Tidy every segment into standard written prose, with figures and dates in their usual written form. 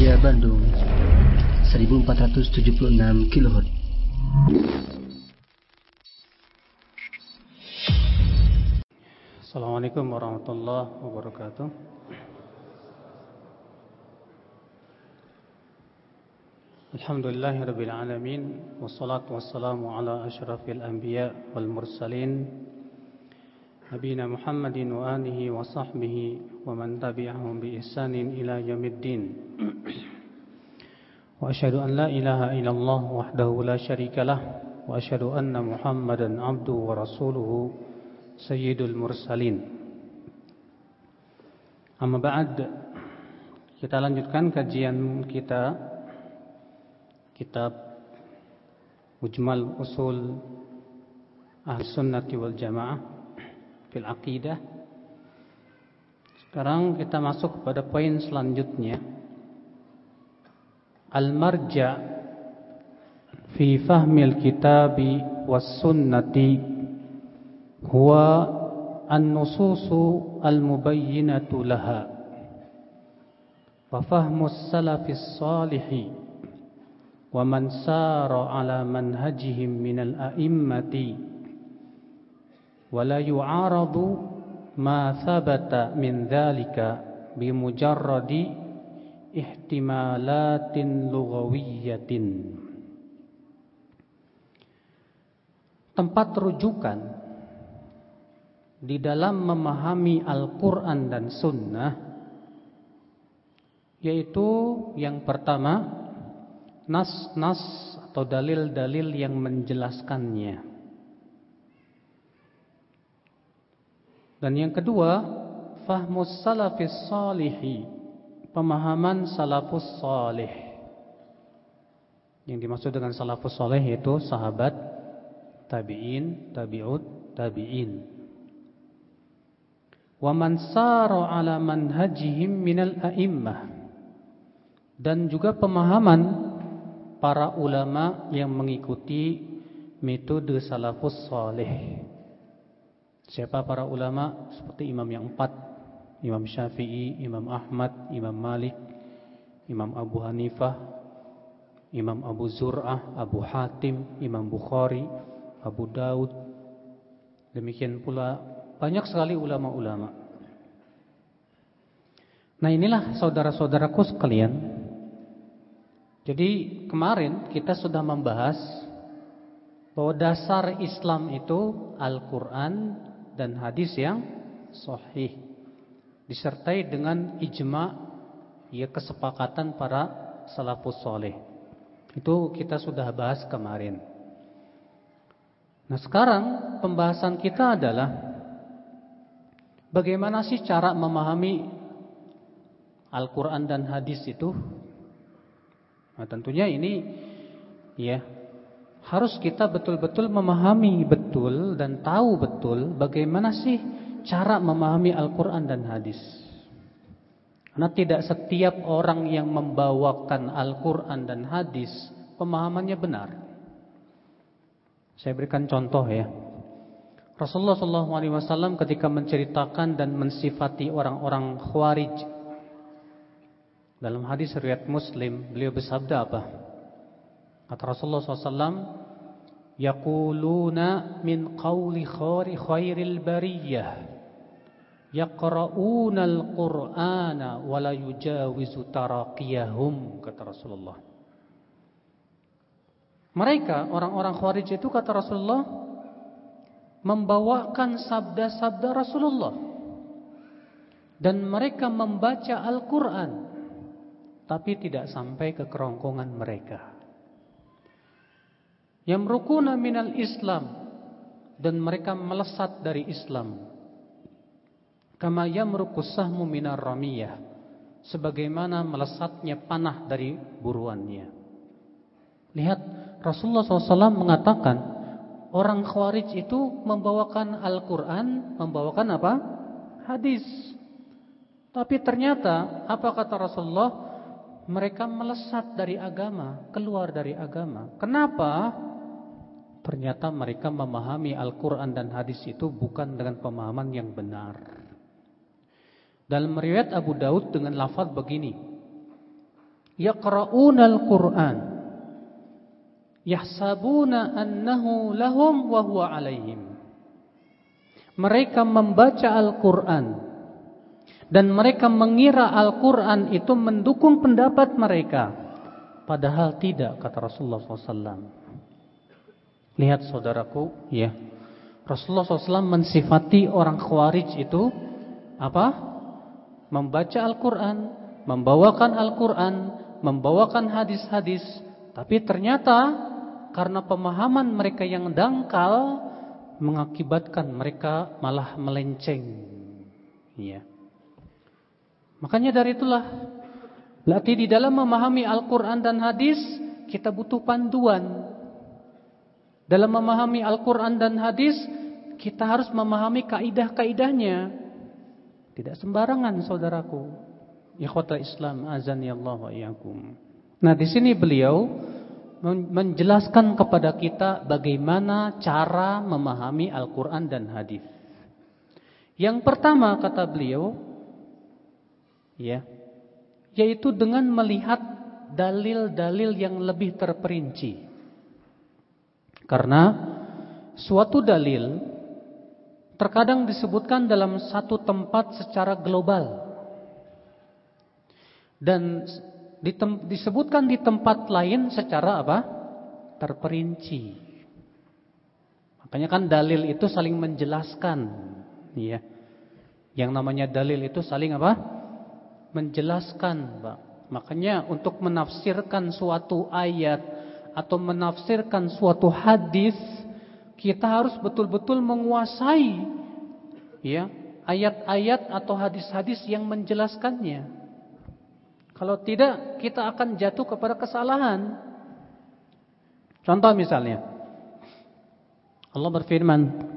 Raja Bandung 1476 kHz. Assalamualaikum warahmatullahi wabarakatuh. Alhamdulillahirabbil alamin wassalatu wassalamu ala asyrafil anbiya wal mursalin nabiyina Muhammadin wa alihi wa sahbihi wa man tabi'ahum bi ihsanin ila yaumiddin. Wa asyhadu an la ilaha illallah wahdahu la syarikalah wa asyhadu anna Muhammadan abduhu wa rasuluhu sayyidul mursalin. Amma ba'd, kita lanjutkan kajian kita kitab Mujmal Usul Ahlus Sunnati wal Jamaah fil Aqidah. Sekarang kita masuk pada poin selanjutnya, al-marja' fi fahmil kitabi was sunnati huwa an-nususu al-mubayyinatu laha wa fahmus salafis salihi wa man sara ala manhajihim minal a'immati wa la yu'aradu ma thabata min dhalika bimujarradi ihtimalatin lughawiyatin. Tempat rujukan di dalam memahami Al-Quran dan Sunnah, yaitu yang pertama, nas-nas atau dalil-dalil yang menjelaskannya. Dan yang kedua, fahmus salafis salihi, pemahaman salafus salih. Yang dimaksud dengan salafus salih yaitu sahabat, tabi'in, tabi'ut, tabi'in. Wa man sara ala manhajihim minal a'immah, dan juga pemahaman para ulama yang mengikuti metode salafus salih. Siapa para ulama? Seperti imam yang empat, Imam Syafi'i, Imam Ahmad, Imam Malik, Imam Abu Hanifah, Imam Abu Zur'ah, Abu Hatim, Imam Bukhari, Abu Daud. Demikian pula banyak sekali ulama-ulama. Nah, inilah saudara-saudaraku sekalian. Jadi kemarin kita sudah membahas bahwa dasar Islam itu Al-Quran dan hadis yang sahih, disertai dengan ijma', ya, kesepakatan para salafus saleh. Itu kita sudah bahas kemarin. Nah, sekarang pembahasan kita adalah bagaimana sih cara memahami Al-Quran dan hadis itu. Nah, tentunya ini, ya, harus kita betul-betul memahami betul dan tahu betul bagaimana sih cara memahami Al-Quran dan hadis. Karena tidak setiap orang yang membawakan Al-Quran dan hadis pemahamannya benar. Saya berikan contoh, ya. Rasulullah SAW ketika menceritakan dan mensifati orang-orang Khawarij, dalam hadis riwayat Muslim, beliau bersabda apa? Kata Rasulullah SAW, yaquluna min qawli khairil bariyah yaqra'una al-Qur'ana wa la yujawizu taraqiyahum, kata Rasulullah. Mereka, orang-orang Khawarij itu, kata Rasulullah, membawakan sabda-sabda Rasulullah, dan mereka membaca Al-Quran, tapi tidak sampai ke kerongkongan mereka. Yamrukuna minal Islam, dan mereka melesat dari Islam. Kama yamrukus sahmu minar ramiyah, sebagaimana melesatnya panah dari buruannya. Lihat, Rasulullah SAW mengatakan orang Khawarij itu membawakan Al-Quran, membawakan apa? Hadis. Tapi ternyata apa kata Rasulullah? Mereka melesat dari agama, keluar dari agama. Kenapa? Ternyata mereka memahami Al-Quran dan hadis itu bukan dengan pemahaman yang benar. Dalam riwayat Abu Daud dengan lafaz begini, yaqra'unal Qur'an yahsabuna annahu lahum wa huwa 'alaihim. Mereka membaca Al-Qur'an dan mereka mengira Al-Qur'an itu mendukung pendapat mereka, padahal tidak, kata Rasulullah SAW. Lihat saudaraku, ya, Rasulullah SAW mensifati orang Khawarij itu apa? Membaca Al-Qur'an, membawakan Al-Qur'an, membawakan hadis-hadis, tapi ternyata karena pemahaman mereka yang dangkal mengakibatkan mereka malah melenceng. Ya. Makanya dari itulah berarti di dalam memahami Al-Qur'an dan hadis kita butuh panduan. Dalam memahami Al-Qur'an dan hadis kita harus memahami kaidah-kaidahnya. Tidak sembarangan saudaraku. Ikhwatal Islam azani Allah wa iyyakum. Nah, di sini beliau menjelaskan kepada kita bagaimana cara memahami Al-Qur'an dan hadis. Yang pertama kata beliau, ya, yaitu dengan melihat dalil-dalil yang lebih terperinci. Karena suatu dalil terkadang disebutkan dalam satu tempat secara global dan disebutkan di tempat lain secara apa? Terperinci. Makanya kan dalil itu saling menjelaskan, ya. Yang namanya dalil itu saling apa? Menjelaskan, Pak. Makanya untuk menafsirkan suatu ayat atau menafsirkan suatu hadis, kita harus betul-betul menguasai, ya, ayat-ayat atau hadis-hadis yang menjelaskannya. Kalau tidak, kita akan jatuh kepada kesalahan. Contoh misalnya, Allah berfirman,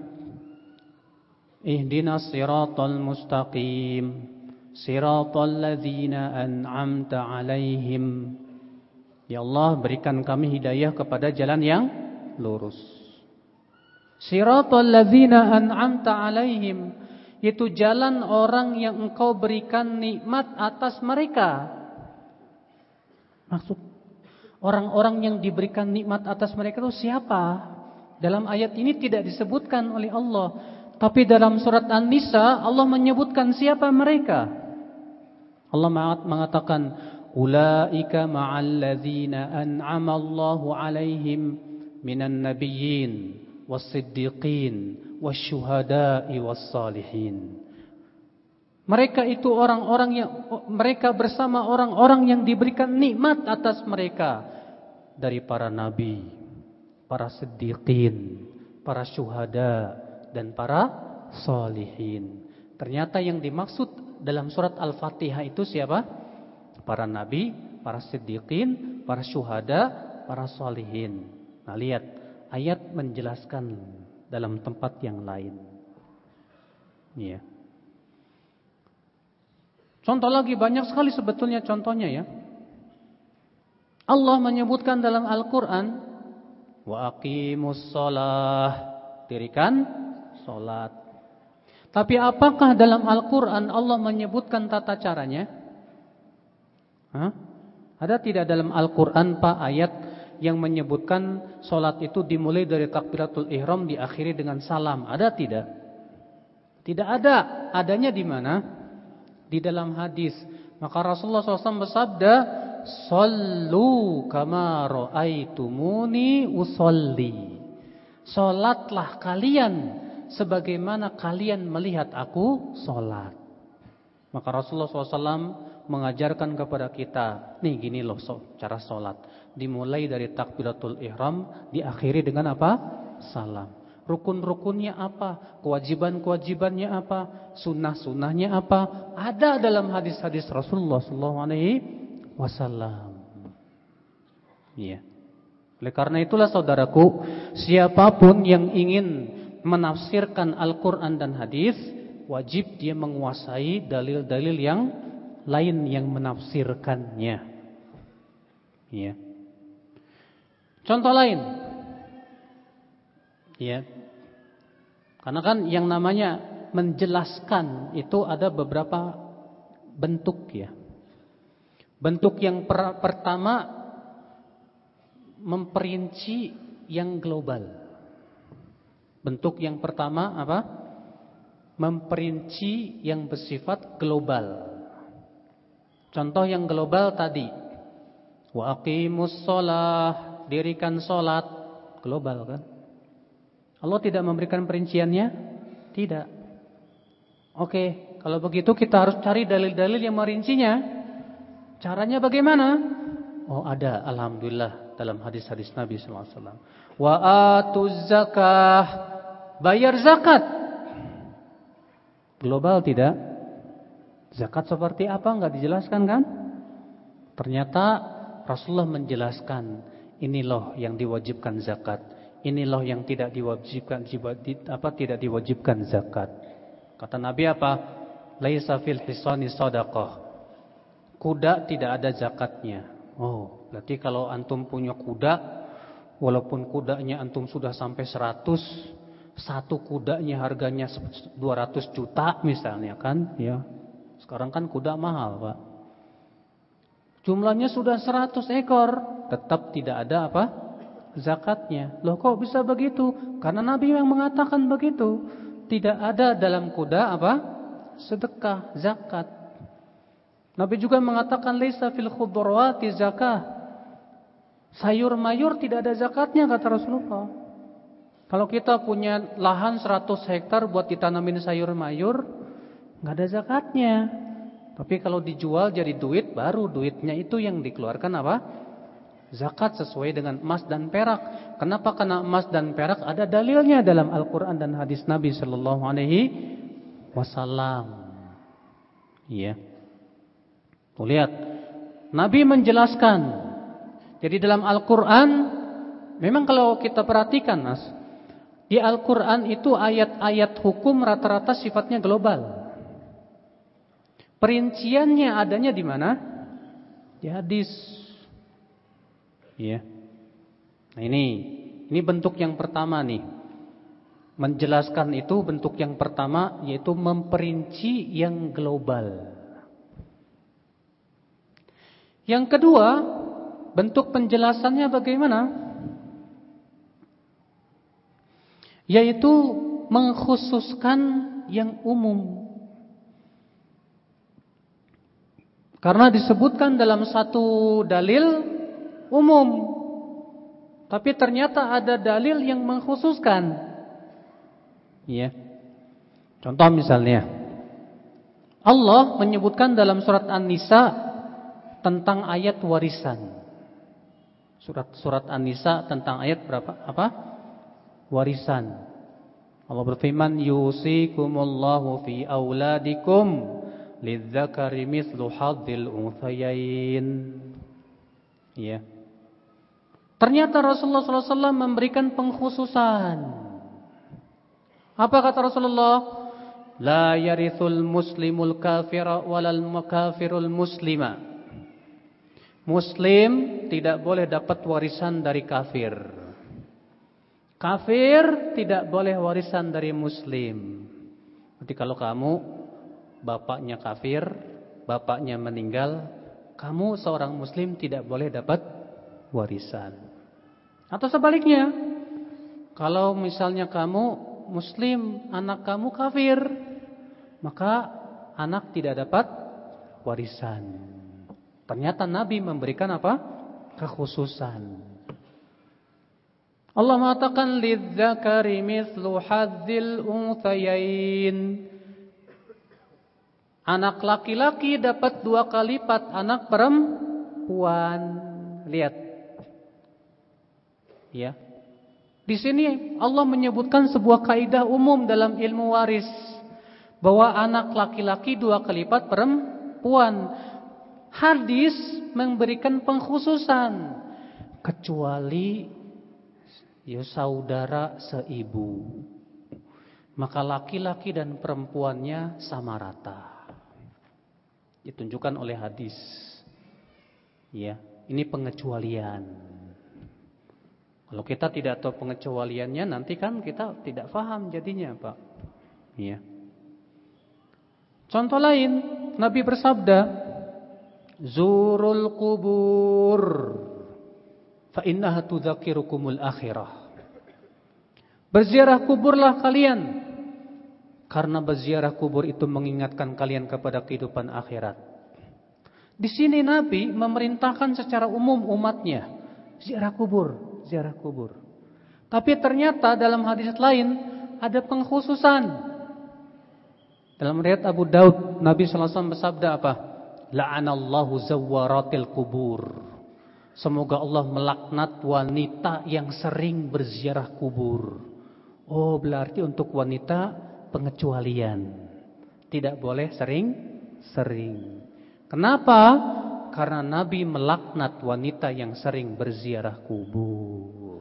Ihdinas siratal mustaqim, siratal ladzina an'amta 'alaihim. Ya Allah, berikan kami hidayah kepada jalan yang lurus. Siratal ladzina an'amta 'alaihim, itu jalan orang yang Engkau berikan nikmat atas mereka. Maksud orang-orang yang diberikan nikmat atas mereka itu siapa? Dalam ayat ini tidak disebutkan oleh Allah, tapi dalam surat An-Nisa Allah menyebutkan siapa mereka. Allah mengatakan, ulaika ma'al ladzina an'ama Allahu 'alaihim minan nabiyyin was-siddiqin wasyuhada'i was-salihin. Mereka itu orang-orang yang mereka bersama orang-orang yang diberikan nikmat atas mereka dari para nabi, para siddiqin, para syuhada dan para salihin. Ternyata yang dimaksud dalam surat Al-Fatihah itu siapa? Para nabi, para siddiqin, para syuhada, para salihin. Nah, lihat ayat menjelaskan dalam tempat yang lain. Iya. Contoh lagi banyak sekali sebetulnya contohnya, ya. Allah menyebutkan dalam Al-Qur'an, wa aqimus shalah, dirikan salat. Tapi apakah dalam Al-Qur'an Allah menyebutkan tata caranya? Ada tidak dalam Al-Qur'an Pak ayat yang menyebutkan salat itu dimulai dari takbiratul ihram diakhiri dengan salam? Ada tidak? Tidak ada. Adanya di mana? Di dalam hadis. Maka Rasulullah SAW bersabda, "Shallu kama ra'aitumuni usolli." Salatlah kalian sebagaimana kalian melihat aku salat. Maka Rasulullah SAW mengajarkan kepada kita, nih gini loh cara salat. Dimulai dari takbiratul ihram, diakhiri dengan apa? Salam. Rukun-rukunnya apa? Kewajiban-kewajibannya apa? Sunnah-sunnahnya apa? Ada dalam hadis-hadis Rasulullah SAW. Iya. Oleh karena itulah saudaraku, siapapun yang ingin menafsirkan Al-Quran dan hadis, wajib dia menguasai dalil-dalil yang lain yang menafsirkannya. Iya. Contoh lain. Ya. Karena kan yang namanya menjelaskan itu ada beberapa bentuk, ya. Bentuk yang pertama memperinci yang global. Bentuk yang pertama apa? Memperinci yang bersifat global. Contoh yang global tadi, wa aqimus shalah, dirikan salat, global kan? Allah tidak memberikan perinciannya? Tidak. Oke, kalau begitu kita harus cari dalil-dalil yang merincinya. Caranya bagaimana? Oh, ada, alhamdulillah, dalam hadis-hadis Nabi SAW. Wa atuz zakah, bayar zakat. Global tidak? Zakat seperti apa? Enggak dijelaskan kan? Ternyata Rasulullah menjelaskan, ini loh yang diwajibkan zakat, ini loh yang tidak diwajibkan zakat. Kata Nabi apa? Laisa fil hisani shadaqah. Kuda tidak ada zakatnya. Oh, berarti kalau antum punya kuda, walaupun kudanya antum sudah sampai 100, satu kudanya harganya 200 juta misalnya kan, ya. Sekarang kan kuda mahal, Pak. Jumlahnya sudah 100 ekor, tetap tidak ada apa? Zakatnya. Loh kok bisa begitu? Karena Nabi yang mengatakan begitu. Tidak ada dalam kuda apa? Sedekah, zakat. Nabi juga mengatakan laisa fil khudrawati zakah. Sayur mayur tidak ada zakatnya kata Rasulullah. Kalau kita punya lahan 100 hektar buat ditanamin sayur mayur, enggak ada zakatnya. Tapi kalau dijual jadi duit, baru duitnya itu yang dikeluarkan apa? Zakat sesuai dengan emas dan perak. Kenapa? Karena emas dan perak ada dalilnya dalam Al-Quran dan hadis Nabi Sallallahu Alaihi Wasallam. Iya. Tuh lihat, Nabi menjelaskan. Jadi dalam Al-Quran, memang kalau kita perhatikan, Mas, di Al-Quran itu ayat-ayat hukum rata-rata sifatnya global. Perinciannya adanya di mana? Di hadis. Ya. Nah ini bentuk yang pertama nih. Menjelaskan itu bentuk yang pertama yaitu memperinci yang global. Yang kedua, bentuk penjelasannya bagaimana? Yaitu mengkhususkan yang umum. Karena disebutkan dalam satu dalil umum, tapi ternyata ada dalil yang mengkhususkan. Ya. Contoh misalnya, Allah menyebutkan dalam surat An-Nisa tentang ayat warisan. Surat An-Nisa tentang ayat berapa? Apa? Warisan. Allah berfirman, yusikumullahu fi auladikum lidzakari mithlu hadzil unthayain. Ya. Ternyata Rasulullah SAW memberikan pengkhususan. Apa kata Rasulullah? La yarithul muslimul kafira walal kafirul muslima. Muslim tidak boleh dapat warisan dari kafir. Kafir tidak boleh warisan dari muslim. Jadi kalau kamu bapaknya kafir, bapaknya meninggal, kamu seorang muslim tidak boleh dapat warisan. Atau sebaliknya, kalau misalnya kamu muslim, anak kamu kafir, maka anak tidak dapat warisan. Ternyata Nabi memberikan apa? Kekhususan. Allah mengatakan lidzakari mithlu hadzil unthayain. Anak laki-laki dapat 2 kali lipat anak perempuan. Lihat. Ya. Di sini Allah menyebutkan sebuah kaidah umum dalam ilmu waris, bahwa anak laki-laki 2 kali lipat perempuan. Hadis memberikan pengkhususan, kecuali ya saudara seibu, maka laki-laki dan perempuannya sama rata. Ditunjukkan oleh hadis. Ya, ini pengecualian. Kalau kita tidak tahu pengecualiannya, nanti kan kita tidak paham jadinya, Pak. Ya. Contoh lain, Nabi bersabda, Zurul kubur fa innaha tudzakirukumul akhirah. Berziarah kuburlah kalian, karena berziarah kubur itu mengingatkan kalian kepada kehidupan akhirat. Di sini Nabi memerintahkan secara umum umatnya ziarah kubur, ziarah kubur. Tapi ternyata dalam hadis lain ada pengkhususan. Dalam riwayat Abu Daud, Nabi sallallahu alaihi wasallam bersabda apa? La'anallahu zawwaratil kubur. Semoga Allah melaknat wanita yang sering berziarah kubur. Oh, berarti untuk wanita pengecualian. Tidak boleh sering-sering. Kenapa? Karena Nabi melaknat wanita yang sering berziarah kubur.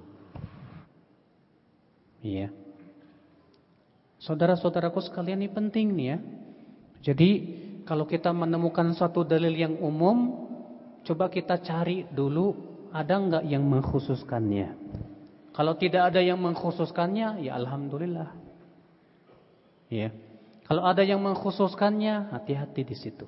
Iya. Saudara-saudaraku sekalian, ini penting nih ya. Jadi kalau kita menemukan suatu dalil yang umum, coba kita cari dulu ada enggak yang mengkhususkannya. Kalau tidak ada yang mengkhususkannya, ya alhamdulillah. Ya. Kalau ada yang mengkhususkannya, hati-hati di situ.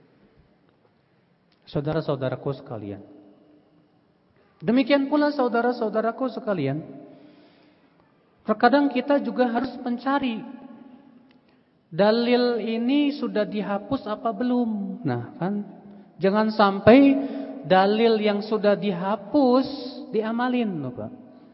Saudara-saudaraku sekalian. Demikian pula saudara-saudaraku sekalian, terkadang kita juga harus mencari dalil ini sudah dihapus apa belum. Nah kan, jangan sampai dalil yang sudah dihapus diamalin loh Pak.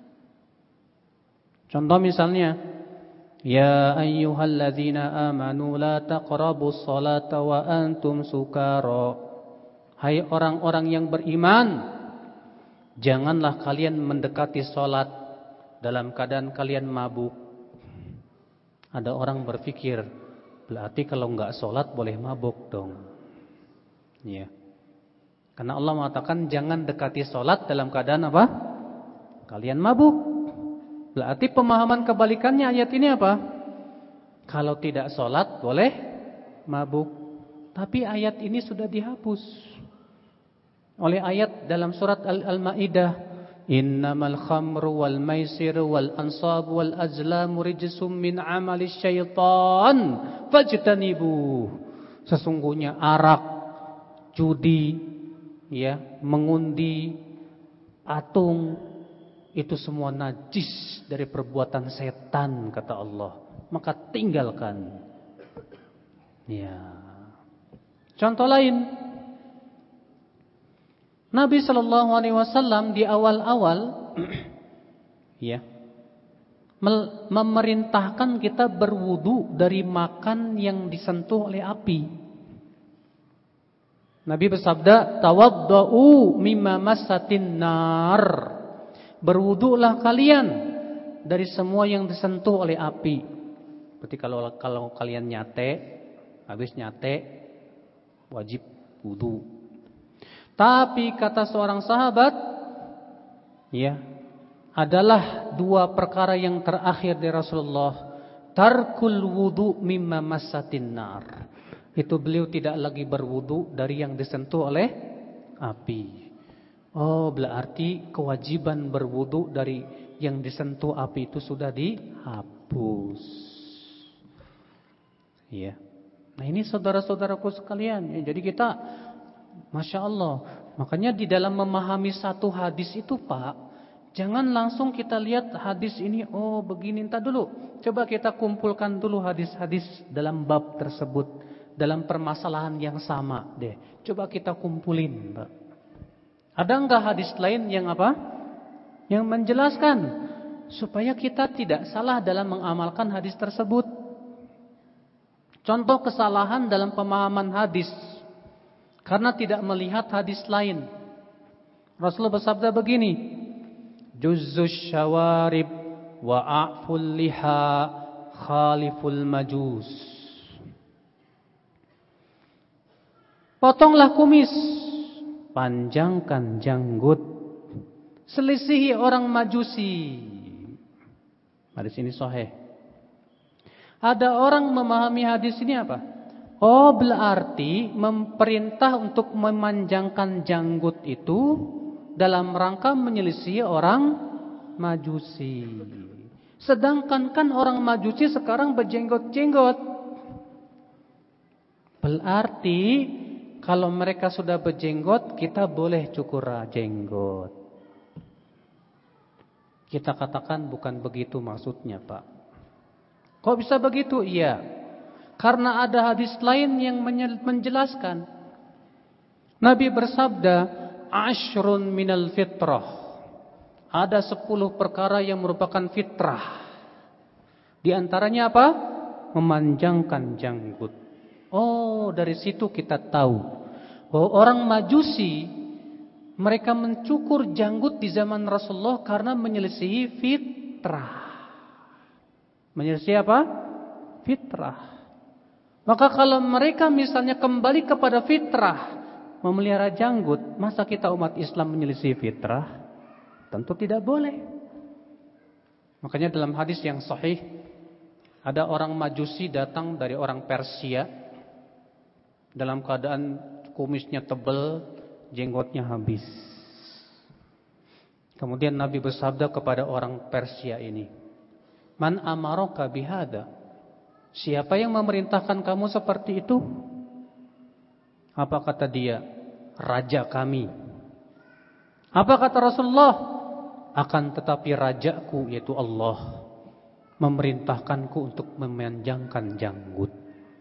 Contoh misalnya, ya ayyuhalladzina amanu la taqrabus salata wa antum sukara. Hai orang-orang yang beriman, janganlah kalian mendekati salat dalam keadaan kalian mabuk. Ada orang berpikir, berarti kalau enggak sholat boleh mabuk dong. Ya. Karena Allah mengatakan jangan dekati sholat dalam keadaan apa? Kalian mabuk. Berarti pemahaman kebalikannya ayat ini apa? Kalau tidak sholat boleh mabuk. Tapi ayat ini sudah dihapus oleh ayat dalam surat Al-Maidah. Innamal khamru wal maisir wal ansab wal azlamu rijsum min amali syaitan fajtanibu. Sesungguhnya arak, judi, ya, mengundi, patung, itu semua najis dari perbuatan setan kata Allah. Maka tinggalkan. Ya. Contoh lain, Nabi sallallahu alaihi wasallam di awal-awal ya memerintahkan kita berwudu dari makan yang disentuh oleh api. Nabi bersabda, "Tawaddau mimma massatin nar." Berwudulah kalian dari semua yang disentuh oleh api. Seperti kalau kalian nyate, habis nyate wajib wudu. Tapi kata seorang sahabat, ya, adalah dua perkara yang terakhir dari Rasulullah. Tarkul wudu mimma massatin nar. Itu beliau tidak lagi berwudu dari yang disentuh oleh api. Oh, berarti kewajiban berwudu dari yang disentuh api itu sudah dihapus. Ya. Nah, ini saudara-saudaraku sekalian, ya, jadi kita Masya Allah. Makanya di dalam memahami satu hadis itu Pak, jangan langsung kita lihat hadis ini, oh begini, entar dulu. Coba kita kumpulkan dulu hadis-hadis dalam bab tersebut, dalam permasalahan yang sama deh. Coba kita kumpulin Pak. Ada enggak hadis lain yang apa? Yang menjelaskan supaya kita tidak salah dalam mengamalkan hadis tersebut. Contoh kesalahan dalam pemahaman hadis karena tidak melihat hadis lain. Rasulullah bersabda begini, Juzzus syawarib wa a'ful liha khaliful majus. Potonglah kumis, panjangkan janggut, selisihi orang majusi. Hadis ini sahih. Ada orang memahami hadis ini apa? Oh, berarti memerintah untuk memanjangkan janggut itu dalam rangka menyelisih orang Majusi. Sedangkan kan orang Majusi sekarang berjenggot-jenggot. Berarti Kalau mereka sudah berjenggot, kita boleh cukur jenggot. Kita katakan bukan begitu maksudnya, Pak. Kok bisa begitu? Iya. Karena ada hadis lain yang menjelaskan. Nabi bersabda, "Ashrun minal fitrah." Ada 10 perkara yang merupakan fitrah. Di antaranya apa? Memanjangkan janggut. Oh, dari situ kita tahu bahwa orang Majusi mereka mencukur janggut di zaman Rasulullah karena menyelisihi fitrah. Menyelisihi apa? Fitrah. Maka kalau mereka misalnya kembali kepada fitrah, memelihara janggut, masa kita umat Islam menyelisihi fitrah? Tentu tidak boleh. Makanya dalam hadis yang sahih, ada orang Majusi datang dari orang Persia dalam keadaan kumisnya tebal, jenggotnya habis. Kemudian Nabi bersabda kepada orang Persia ini, "Man amaraka bihada?" Siapa yang memerintahkan kamu seperti itu? Apa kata dia? Raja kami. Apa kata Rasulullah? Akan tetapi rajaku yaitu Allah memerintahkanku untuk memanjangkan janggut.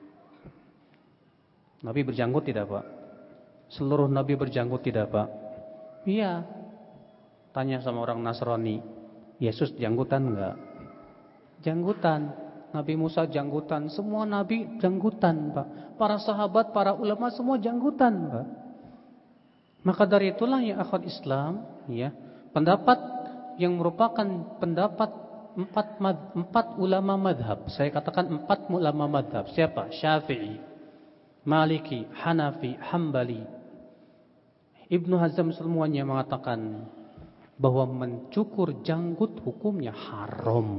Nabi berjanggut tidak, Pak? Seluruh Nabi berjanggut tidak, Pak? Iya. Tanya sama orang Nasrani, Yesus janggutan enggak? Janggutan. Nabi Musa janggutan. Semua Nabi janggutan, Pak. Para sahabat, para ulama semua janggutan, Pak. Maka dari itulah ya akhwat Islam, ya, pendapat yang merupakan pendapat empat ulama madhab. Saya katakan 4 ulama madhab. Siapa? Syafi'i, Maliki, Hanafi, Hambali, Ibnu Hazm, semuanya mengatakan bahwa mencukur janggut hukumnya haram.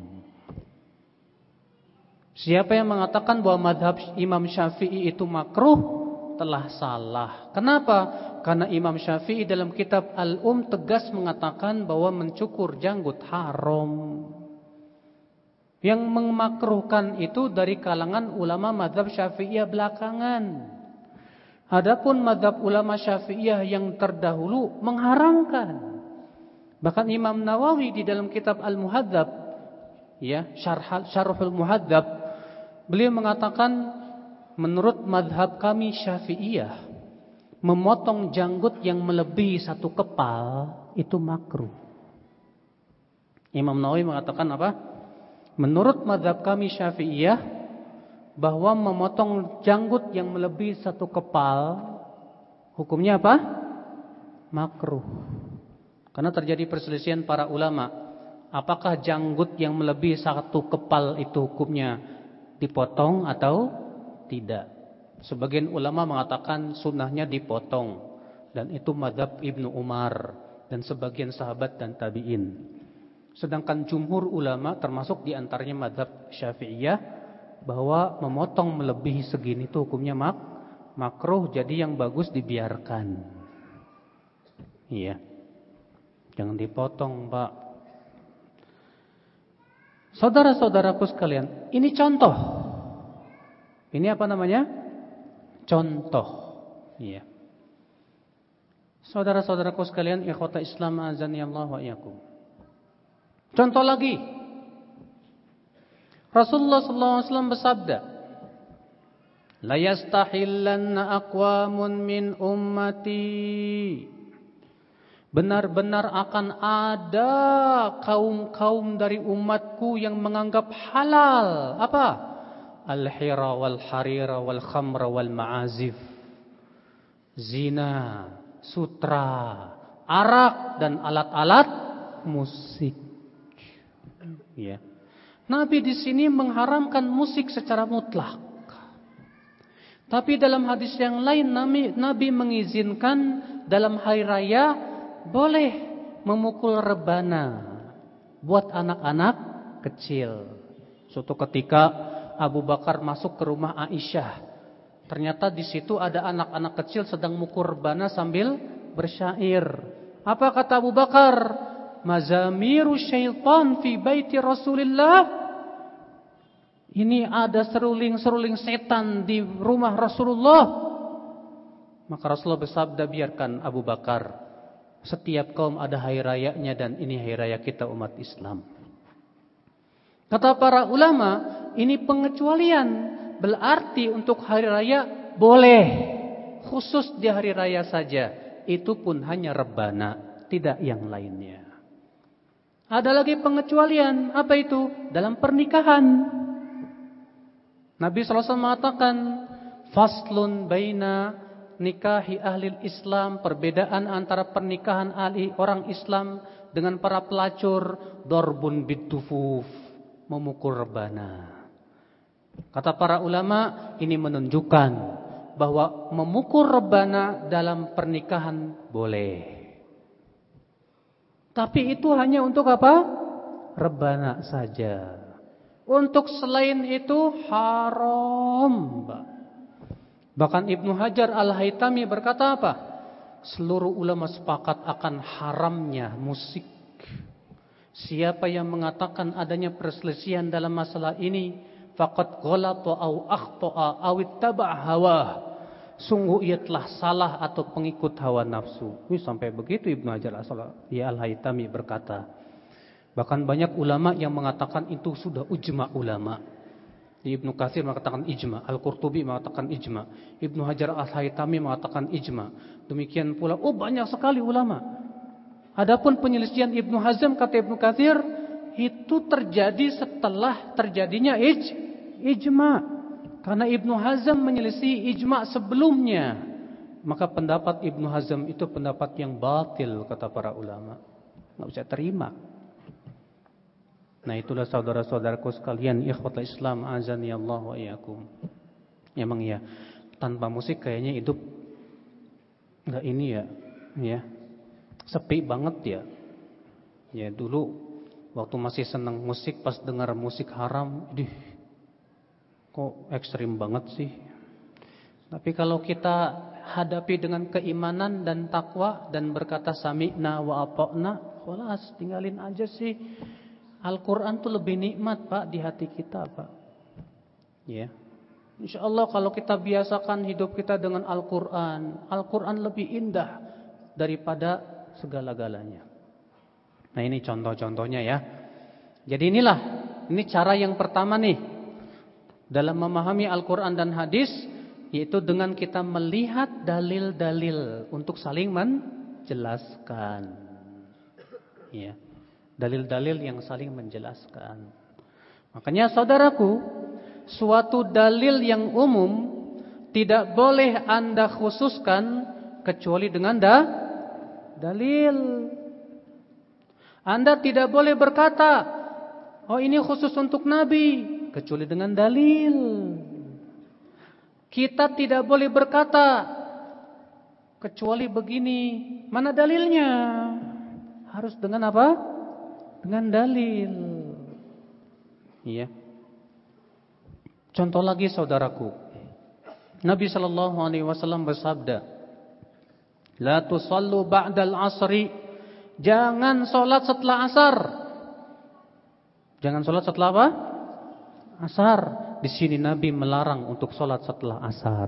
Siapa yang mengatakan bahwa madhab Imam Syafi'i itu makruh telah salah. Kenapa? Karena Imam Syafi'i dalam kitab tegas mengatakan bahwa mencukur janggut haram. Yang memakruhkan itu dari kalangan ulama madhab Syafi'iyah belakangan. Adapun madhab ulama Syafi'iyah yang terdahulu mengharamkan. Bahkan Imam Nawawi di dalam kitab Al-Muhadzab, ya, Syarhul Muhadzab, beliau mengatakan menurut madhab kami Syafi'iyah, memotong janggut yang melebihi 1 kepal itu makruh. Imam Nawawi mengatakan apa? Menurut madhab kami Syafi'iyah, bahwa memotong janggut yang melebihi 1 kepal hukumnya apa? Makruh. Karena terjadi perselisihan para ulama, apakah janggut yang melebihi 1 kepal itu hukumnya dipotong atau tidak. Sebagian ulama mengatakan sunnahnya dipotong, dan itu madhab Ibnu Umar dan sebagian sahabat dan tabi'in. Sedangkan jumhur ulama termasuk diantaranya madhab Syafi'iyah, bahwa memotong melebihi segini itu hukumnya makruh, jadi yang bagus dibiarkan. Iya, jangan dipotong, Pak. Saudara-saudaraku sekalian, ini contoh. Ini apa namanya? Contoh. Iya. Saudara-saudaraku sekalian, ikhwata Islam azani Allah wa iyyakum. Contoh lagi. Rasulullah SAW bersabda, "La yastahillanna aqwamun min ummati." Benar-benar akan ada kaum-kaum dari umatku yang menganggap halal apa? Al-hira wal harira wal khamra wal ma'azif. Zina, sutra, arak dan alat-alat musik. Ya. Nabi di sini mengharamkan musik secara mutlak. Tapi dalam hadis yang lain Nabi mengizinkan dalam hari raya boleh memukul rebana buat anak-anak kecil. Suatu ketika Abu Bakar masuk ke rumah Aisyah. Ternyata di situ ada anak-anak kecil sedang mukul rebana sambil bersyair. Apa kata Abu Bakar? Mazamiru syaitan fi baiti Rasulillah. Ini ada seruling-seruling setan di rumah Rasulullah. Maka Rasulullah bersabda, biarkan Abu Bakar. Setiap kaum ada hari rayanya dan ini hari raya kita umat Islam. Kata para ulama, ini pengecualian. Berarti untuk hari raya boleh. Khusus di hari raya saja. Itu pun hanya rebana, tidak yang lainnya. Ada lagi pengecualian. Apa itu? Dalam pernikahan. Nabi SAW mengatakan, faslun baina nikahi ahli Islam, perbedaan antara pernikahan ahli orang Islam dengan para pelacur, dorbun bidufuf, memukul rebana. Kata para ulama, ini menunjukkan bahwa memukul rebana dalam pernikahan boleh. Tapi itu hanya untuk apa? Rebana saja. Untuk selain itu haram. Bahkan Ibnu Hajar Al-Haytami berkata apa? Seluruh ulama sepakat akan haramnya musik. Siapa yang mengatakan adanya perselisihan dalam masalah ini, faqad ghalata au akhta'a aw ittaba' hawa. Sungguh ia telah salah atau pengikut hawa nafsu. Ini sampai begitu Ibnu Hajar Al-Haytami berkata. Bahkan banyak ulama yang mengatakan itu sudah ijma' ulama. Ibnu Katsir mengatakan ijma', Al-Qurtubi mengatakan ijma', Ibnu Hajar Al-Haytami mengatakan ijma'. Demikian pula banyak sekali ulama. Adapun penyelisihan Ibnu Hazm kata Ibnu Katsir itu terjadi setelah terjadinya ijma'. Karena Ibnu Hazm menyelisih ijma' sebelumnya. Maka pendapat Ibnu Hazm itu pendapat yang batil kata para ulama. Enggak bisa terima. Nah, itulah saudara-saudaraku sekalian, ikhwatul Islam, azani Allah wa iyyakum. Emang ya, tanpa musik kayaknya hidup enggak ini ya. Sepi banget ya. Ya dulu waktu masih senang musik, pas dengar musik haram, kok ekstrim banget sih. Tapi kalau kita hadapi dengan keimanan dan takwa dan berkata sami'na wa ata'na, khalas, tinggalin aja sih. Al-Quran tuh lebih nikmat Pak di hati kita Pak. Ya. InsyaAllah kalau kita biasakan hidup kita dengan Al-Quran, Al-Quran lebih indah daripada segala-galanya. Nah ini contoh-contohnya ya. Jadi ini cara yang pertama nih dalam memahami Al-Quran dan hadis, yaitu dengan kita melihat dalil-dalil untuk saling menjelaskan. Ya. Dalil-dalil yang saling menjelaskan. Makanya saudaraku, suatu dalil yang umum tidak boleh Anda khususkan kecuali dengan dalil. Anda tidak boleh berkata, oh ini khusus untuk Nabi, kecuali dengan dalil. Kita tidak boleh berkata, kecuali begini, mana dalilnya? Harus dengan apa? Dengan dalil. Iya. Contoh lagi saudaraku. Nabi sallallahu alaihi wasallam bersabda, "La tusallu ba'dal asri." Jangan salat setelah asar. Jangan salat setelah apa? Asar. Di sini Nabi melarang untuk salat setelah asar.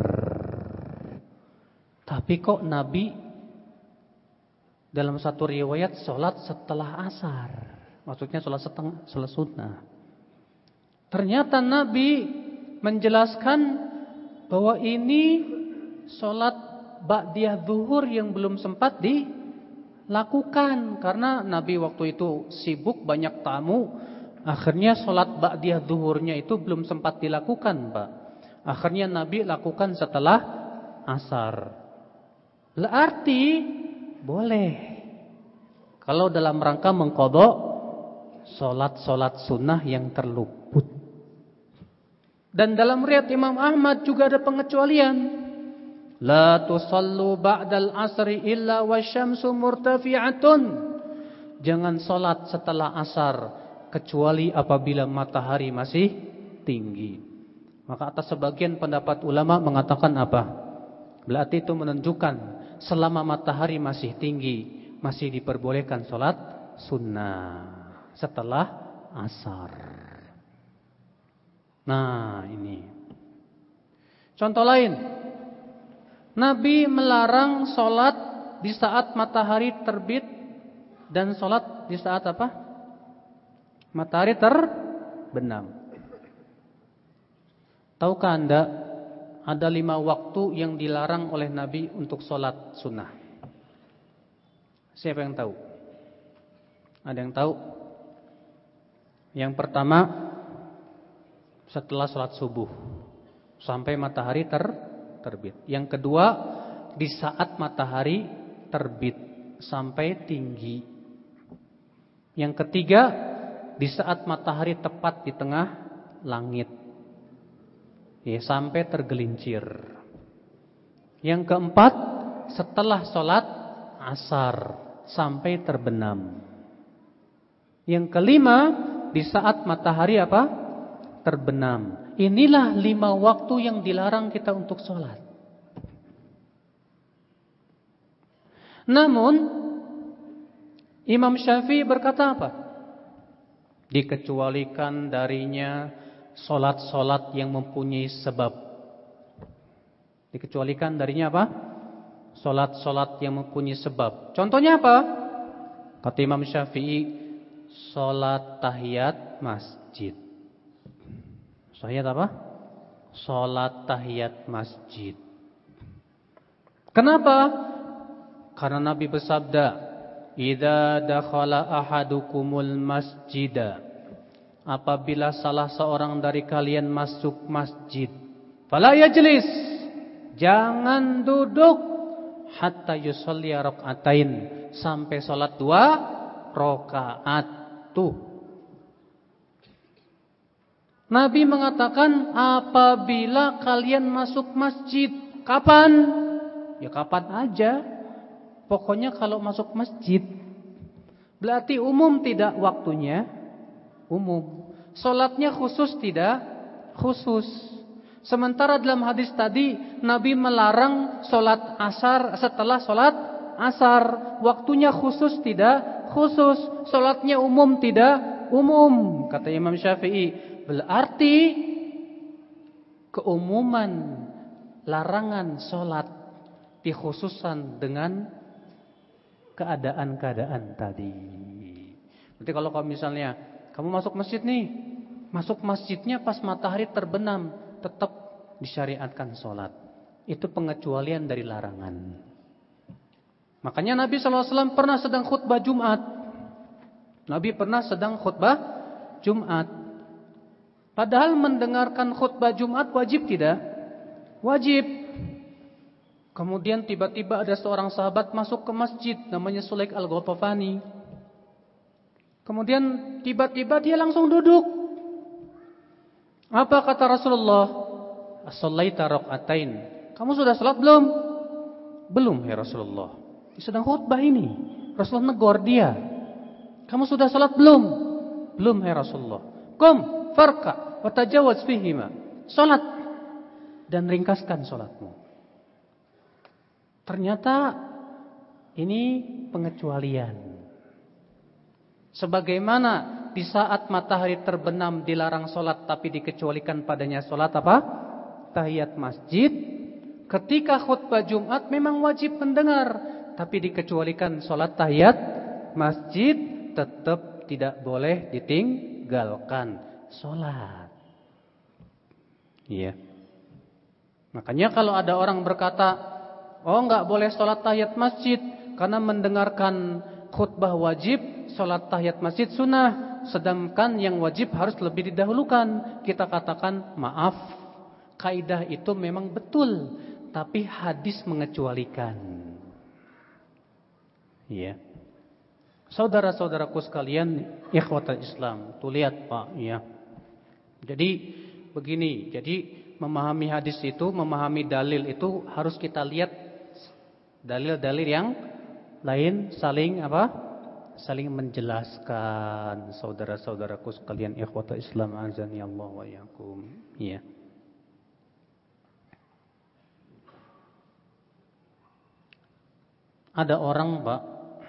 Tapi kok Nabi dalam satu riwayat salat setelah asar? Maksudnya salat sunnah. Ternyata Nabi menjelaskan bahwa ini salat ba'diyah zuhur yang belum sempat dilakukan. Karena Nabi waktu itu sibuk, banyak tamu. Akhirnya salat ba'diyah zuhurnya itu belum sempat dilakukan Pak. Akhirnya Nabi lakukan setelah asar. Berarti boleh kalau dalam rangka mengqadha solat sunnah yang terluput. Dan dalam riwayat Imam Ahmad juga ada pengecualian. La tusallu ba'dal asri illa wasyamsu murtafi'atun. Jangan solat setelah asar kecuali apabila matahari masih tinggi. Maka atas sebagian pendapat ulama mengatakan apa? Berarti itu menunjukkan selama matahari masih tinggi masih diperbolehkan solat sunnah setelah asar. Nah ini contoh lain. Nabi melarang sholat di saat matahari terbit dan sholat di saat apa? Matahari terbenam. Tahukah Anda ada 5 waktu yang dilarang oleh Nabi untuk sholat sunnah? Siapa yang tahu? Ada yang tahu? Yang pertama, setelah sholat subuh sampai matahari terbit. Yang kedua, di saat matahari terbit sampai tinggi. Yang ketiga, di saat matahari tepat di tengah langit, ya, sampai tergelincir. Yang keempat, setelah sholat asar sampai terbenam. Yang kelima, di saat matahari apa? Terbenam. Inilah 5 waktu yang dilarang kita untuk sholat. Namun Imam Syafi'i berkata apa? Dikecualikan darinya sholat-sholat yang mempunyai sebab. Dikecualikan darinya apa? Sholat-sholat yang mempunyai sebab. Contohnya apa? Kata Imam Syafi'i, sholat tahiyat masjid. Tahiyat apa? Sholat tahiyat masjid. Kenapa? Karena Nabi bersabda, idza dakhala ahadukumul masjida, apabila salah seorang dari kalian masuk masjid, fala yajlis, jangan duduk, hatta yusolli rakaatain, sampai salat 2 rakaat. Tuh, Nabi mengatakan apabila kalian masuk masjid. Kapan? Ya kapan aja. Pokoknya kalau masuk masjid. Berarti umum tidak waktunya? Umum. Salatnya khusus tidak? Khusus. Sementara dalam hadis tadi Nabi melarang salat asar setelah salat asar. Waktunya khusus tidak? Khusus. Salatnya umum tidak? Umum. Kata Imam Syafi'i, berarti keumuman larangan salat dikhususan dengan keadaan-keadaan tadi. Berarti kalau misalnya kamu masuk masjid nih, masuk masjidnya pas matahari terbenam, tetap disyariatkan salat. Itu pengecualian dari larangan. Makanya Nabi SAW pernah sedang khutbah Jumat. Nabi pernah sedang khutbah Jumat. Padahal mendengarkan khutbah Jumat wajib tidak? Wajib. Kemudian tiba-tiba ada seorang sahabat masuk ke masjid, namanya Sulaik Al-Ghatafani. Kemudian tiba-tiba dia langsung duduk. Apa kata Rasulullah? As-shallaita rakaatain. Kamu sudah salat belum? Belum ya Rasulullah. Dia sedang khutbah ini. Rasulullah negor dia. Kamu sudah salat belum? Belum ya Rasulullah. Qum farka wa tajawaz fihima. Salat dan ringkaskan salatmu. Ternyata ini pengecualian. Sebagaimana di saat matahari terbenam dilarang salat tapi dikecualikan padanya salat apa? Tahiyat masjid. Ketika khutbah Jumat memang wajib mendengar, tapi dikecualikan salat tahiyat masjid, tetap tidak boleh ditinggalkan salat. Iya. Makanya kalau ada orang berkata, oh enggak boleh salat tahiyat masjid karena mendengarkan khutbah wajib, salat tahiyat masjid sunnah, sedangkan yang wajib harus lebih didahulukan. Kita katakan maaf, kaidah itu memang betul, tapi hadis mengecualikan. Iya. Saudara-saudaraku sekalian, ikhwatul Islam, tuh lihat Pak, ya. Jadi begini, jadi memahami hadis itu, memahami dalil itu harus kita lihat dalil-dalil yang lain saling apa? Saling menjelaskan. Saudara-saudaraku sekalian, ikhwatul Islam, azani Allah wa iyyakum. Iya. Ada orang, Pak,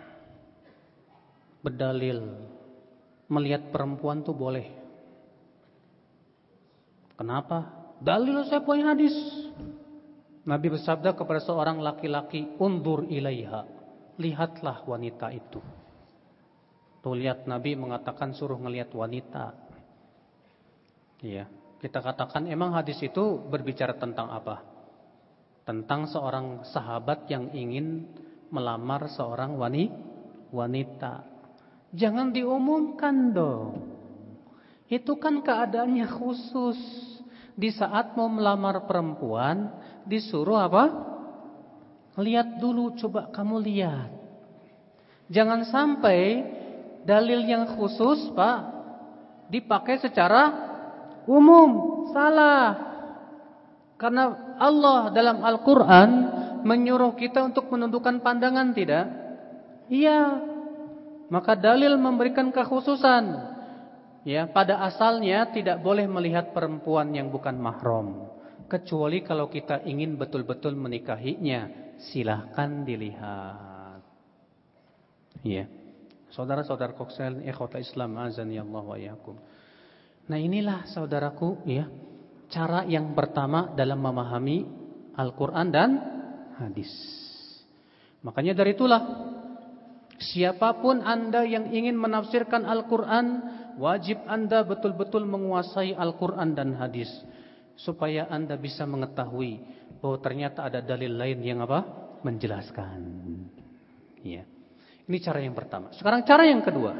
berdalil melihat perempuan tuh boleh. Kenapa? Dalil saya punya hadis. Nabi bersabda kepada seorang laki-laki, "Undur ilaiha." Lihatlah wanita itu. Tuh lihat, Nabi mengatakan suruh ngelihat wanita. Iya, kita katakan emang hadis itu berbicara tentang apa? Tentang seorang sahabat yang ingin melamar seorang wanita. Jangan diumumkan dong. Itu kan keadaannya khusus. Di saat mau melamar perempuan, disuruh apa? Lihat dulu, coba kamu lihat. Jangan sampai dalil yang khusus, Pak, dipakai secara umum. Salah. Karena Allah dalam Al-Quran menyuruh kita untuk menundukkan pandangan, tidak? Iya. Maka dalil memberikan kekhususan. Ya, pada asalnya tidak boleh melihat perempuan yang bukan mahram. Kecuali kalau kita ingin betul-betul menikahinya, silahkan dilihat. Ya. Saudara-saudara Koksel, ikhwata Islam, azani Allah wa iyyakum. Nah, inilah saudaraku, ya, cara yang pertama dalam memahami Al-Quran dan hadis. Makanya dari itulah, siapapun Anda yang ingin menafsirkan Al-Quran, wajib Anda betul-betul menguasai Al-Quran dan hadis, supaya Anda bisa mengetahui bahwa ternyata ada dalil lain yang apa? Menjelaskan. Ya. Ini cara yang pertama. Sekarang cara yang kedua.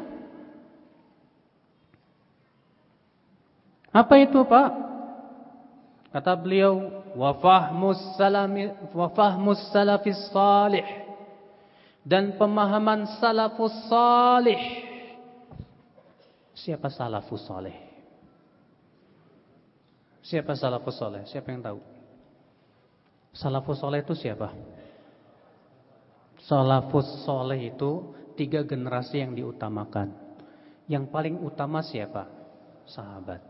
Apa itu, Pak? Kata beliau, wa fahmus salafis salih, dan pemahaman salafus salih. Siapa salafus salih? Siapa salafus salih? Siapa yang tahu? Salafus salih itu siapa? Salafus salih itu 3 generasi yang diutamakan. Yang paling utama siapa? Sahabat.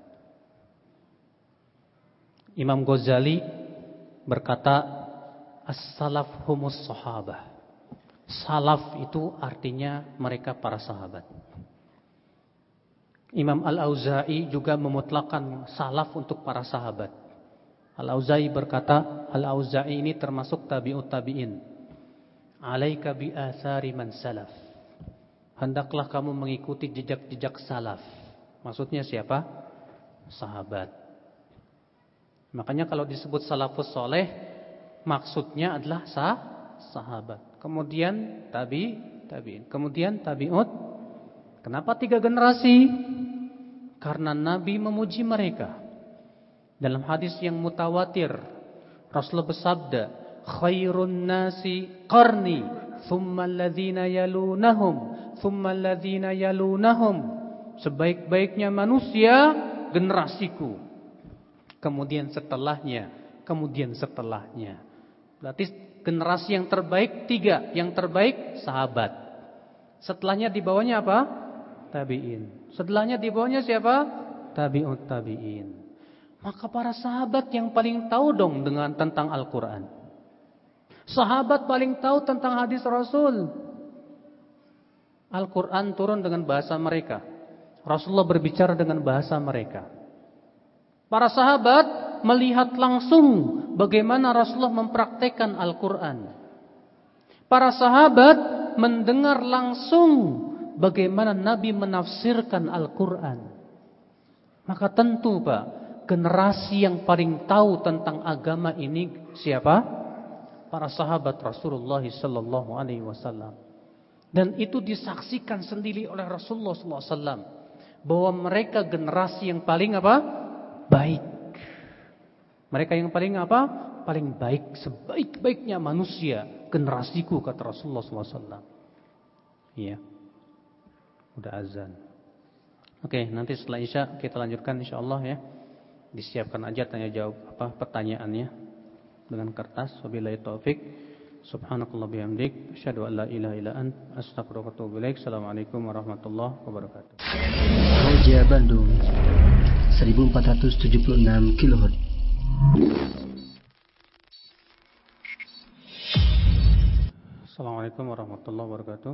Imam Ghazali berkata, as-salaf humus sahabah. Salaf itu artinya mereka para sahabat. Imam Al-Auza'i juga memutlakkan salaf untuk para sahabat. Al-Auza'i berkata, Al-Auza'i ini termasuk tabi'ut tabi'in. Alaika bi athari man salaf. Hendaklah kamu mengikuti jejak-jejak salaf. Maksudnya siapa? Sahabat. Makanya kalau disebut salafus soleh, maksudnya adalah sahabat. Kemudian tabi'in. Kemudian tabi'ut. Kenapa 3 generasi? Karena Nabi memuji mereka. Dalam hadis yang mutawatir, Rasulullah bersabda, khairun nasi qarni, thumma alladhina yalunahum, thumma alladhina yalunahum. Sebaik-baiknya manusia generasiku. Kemudian setelahnya, kemudian setelahnya. Berarti generasi yang terbaik 3, yang terbaik sahabat. Setelahnya di bawahnya apa? Tabi'in. Setelahnya di bawahnya siapa? Tabi'ut tabi'in. Maka para sahabat yang paling tahu dong dengan tentang Al-Quran. Sahabat paling tahu tentang hadis Rasul. Al-Quran turun dengan bahasa mereka. Rasulullah berbicara dengan bahasa mereka. Para sahabat melihat langsung bagaimana Rasulullah mempraktekkan Al-Quran. Para sahabat mendengar langsung bagaimana Nabi menafsirkan Al-Quran. Maka tentu, Pak, generasi yang paling tahu tentang agama ini siapa? Para sahabat Rasulullah sallallahu alaihi wasallam. Dan itu disaksikan sendiri oleh Rasulullah sallallahu alaihi wasallam bahwa mereka generasi yang paling apa? Baik. Mereka yang paling apa? Paling baik, sebaik-baiknya manusia generasiku, kata Rasulullah sallallahu alaihi wasallam. Iya. Udah azan. Oke, nanti setelah Isya kita lanjutkan insyaallah ya. Disiapkan aja tanya jawab pertanyaannya dengan kertas. Wabillahi taufik. Subhanakallah bihamdik, asyhadu an la ilaha illa ant, astaghfiruka wa atubu ilaik. Assalamualaikum warahmatullahi wabarakatuh. Raja Bandung 1476 kHz. Assalamualaikum warahmatullahi wabarakatuh.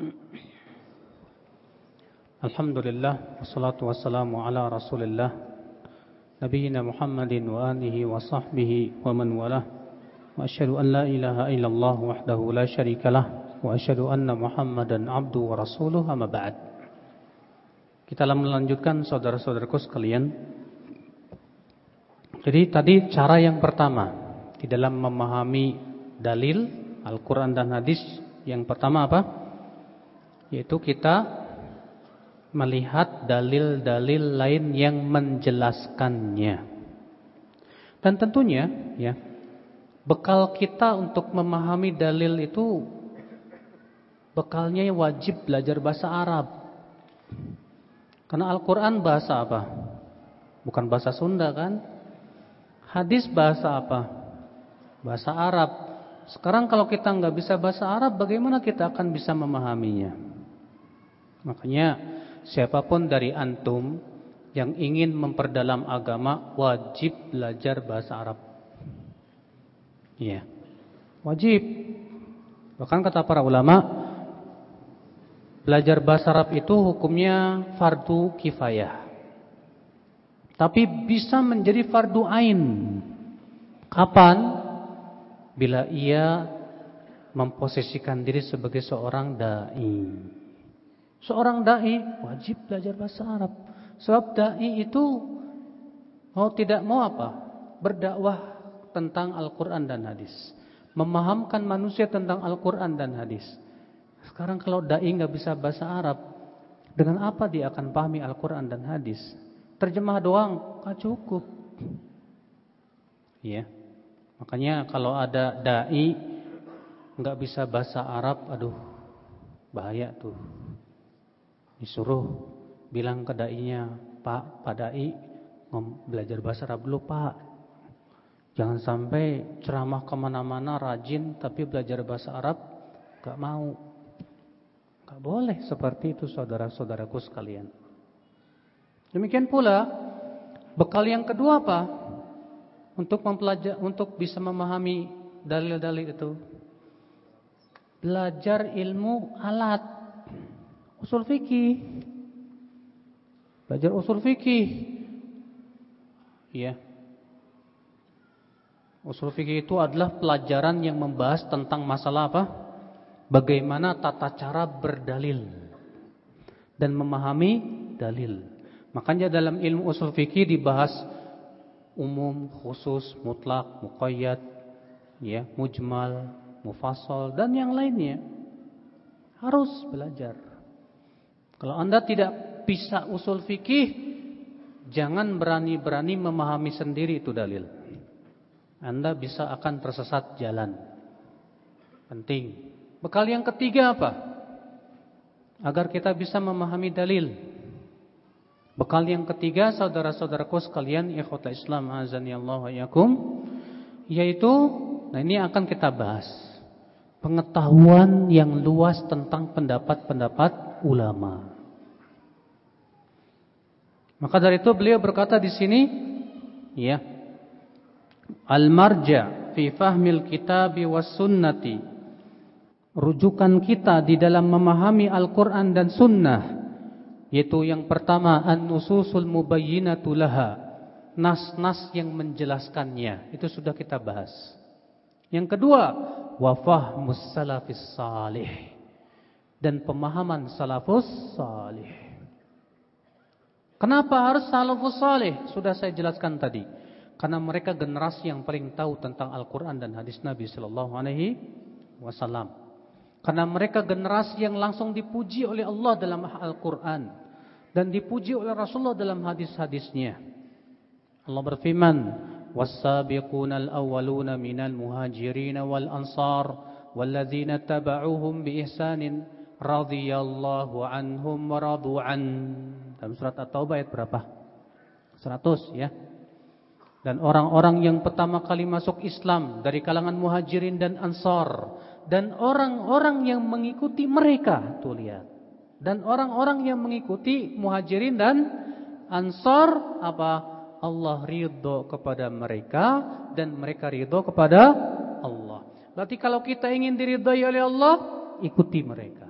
Alhamdulillah, wassalatu wassalamu ala Rasulillah, Nabiyyina Muhammadin wa alihi wa sahbihi wa man walah. وأشهد أن لا إله إلا الله وحده لا شريك له وأشهد أن محمدا عبده ورسوله أما بعد. Kita melanjutkan saudara-saudaraku sekalian. Jadi tadi cara yang pertama di dalam memahami dalil Al-Quran dan hadis, yang pertama apa? Yaitu kita melihat dalil-dalil lain yang menjelaskannya. Dan tentunya ya, bekal kita untuk memahami dalil itu bekalnya wajib belajar bahasa Arab. Karena Al-Quran bahasa apa? Bukan bahasa Sunda kan? Hadis bahasa apa? Bahasa Arab. Sekarang kalau kita nggak bisa bahasa Arab, bagaimana kita akan bisa memahaminya? Makanya siapapun dari antum yang ingin memperdalam agama wajib belajar bahasa Arab. Iya, wajib. Bahkan kata para ulama, belajar bahasa Arab itu hukumnya fardu kifayah. Tapi bisa menjadi fardu ain. Kapan? Bila ia memposisikan diri sebagai seorang dai. Seorang dai wajib belajar bahasa Arab. Sebab dai itu mau tidak mau apa? Berdakwah tentang Al-Quran dan hadis. Memahamkan manusia tentang Al-Quran dan hadis. Sekarang kalau dai nggak bisa bahasa Arab, dengan apa dia akan pahami Al-Quran dan hadis? Terjemah doang nggak cukup. Ya, makanya kalau ada dai nggak bisa bahasa Arab, aduh bahaya tuh. Disuruh bilang ke dai-nya, Pak Dai belajar bahasa Arab dulu Pak. Jangan sampai ceramah kemana-mana rajin tapi belajar bahasa Arab gak mau. Gak boleh seperti itu saudara-saudaraku sekalian. Demikian pula bekal yang kedua apa? Untuk bisa memahami dalil-dalil itu, belajar ilmu alat. Usul fikih. Belajar usul fikih. Ya. Usul fikih itu adalah pelajaran yang membahas tentang masalah apa? Bagaimana tata cara berdalil dan memahami dalil. Makanya dalam ilmu usul fikih dibahas umum, khusus, mutlak, muqayyad, ya, mujmal, mufassal dan yang lainnya. Harus belajar. Kalau Anda tidak bisa usul fikih, jangan berani-berani memahami sendiri itu dalil. Anda bisa akan tersesat jalan. Penting. Bekal yang ketiga apa? Agar kita bisa memahami dalil. Bekal yang ketiga saudara-saudaraku sekalian, ikhwatal Islam azani Allah wa iyyakum, yaitu, nah ini akan kita bahas, pengetahuan yang luas tentang pendapat-pendapat ulama. Maka dari itu beliau berkata di sini, ya, al-marja' fi fahmil kitabi was sunnati. Rujukan kita di dalam memahami Al-Quran dan Sunnah, yaitu yang pertama an-nususul mubayyinatu laha, nas-nas yang menjelaskannya. Itu sudah kita bahas. Yang kedua, wa fahmus salafis salih, dan pemahaman salafus salih. Kenapa harus salafus salih? Sudah saya jelaskan tadi. Karena mereka generasi yang paling tahu tentang Al-Quran dan hadis Nabi sallallahu alaihi wasallam. Karena mereka generasi yang langsung dipuji oleh Allah dalam Al-Quran dan dipuji oleh Rasulullah dalam hadis-hadisnya. Allah berfirman, "Was-sabiqunal awwaluna minal muhajirin wal ansar walladzina tabauhum bi ihsanin radhiyallahu anhum wa radu an." Dalam surat At-Taubah ayat berapa? 100 ya. Dan orang-orang yang pertama kali masuk Islam dari kalangan muhajirin dan ansar, dan orang-orang yang mengikuti mereka, tuh lihat. Dan orang-orang yang mengikuti muhajirin dan ansar, apa? Allah ridho kepada mereka dan mereka ridho kepada Allah. Berarti kalau kita ingin diridhai oleh Allah, ikuti mereka.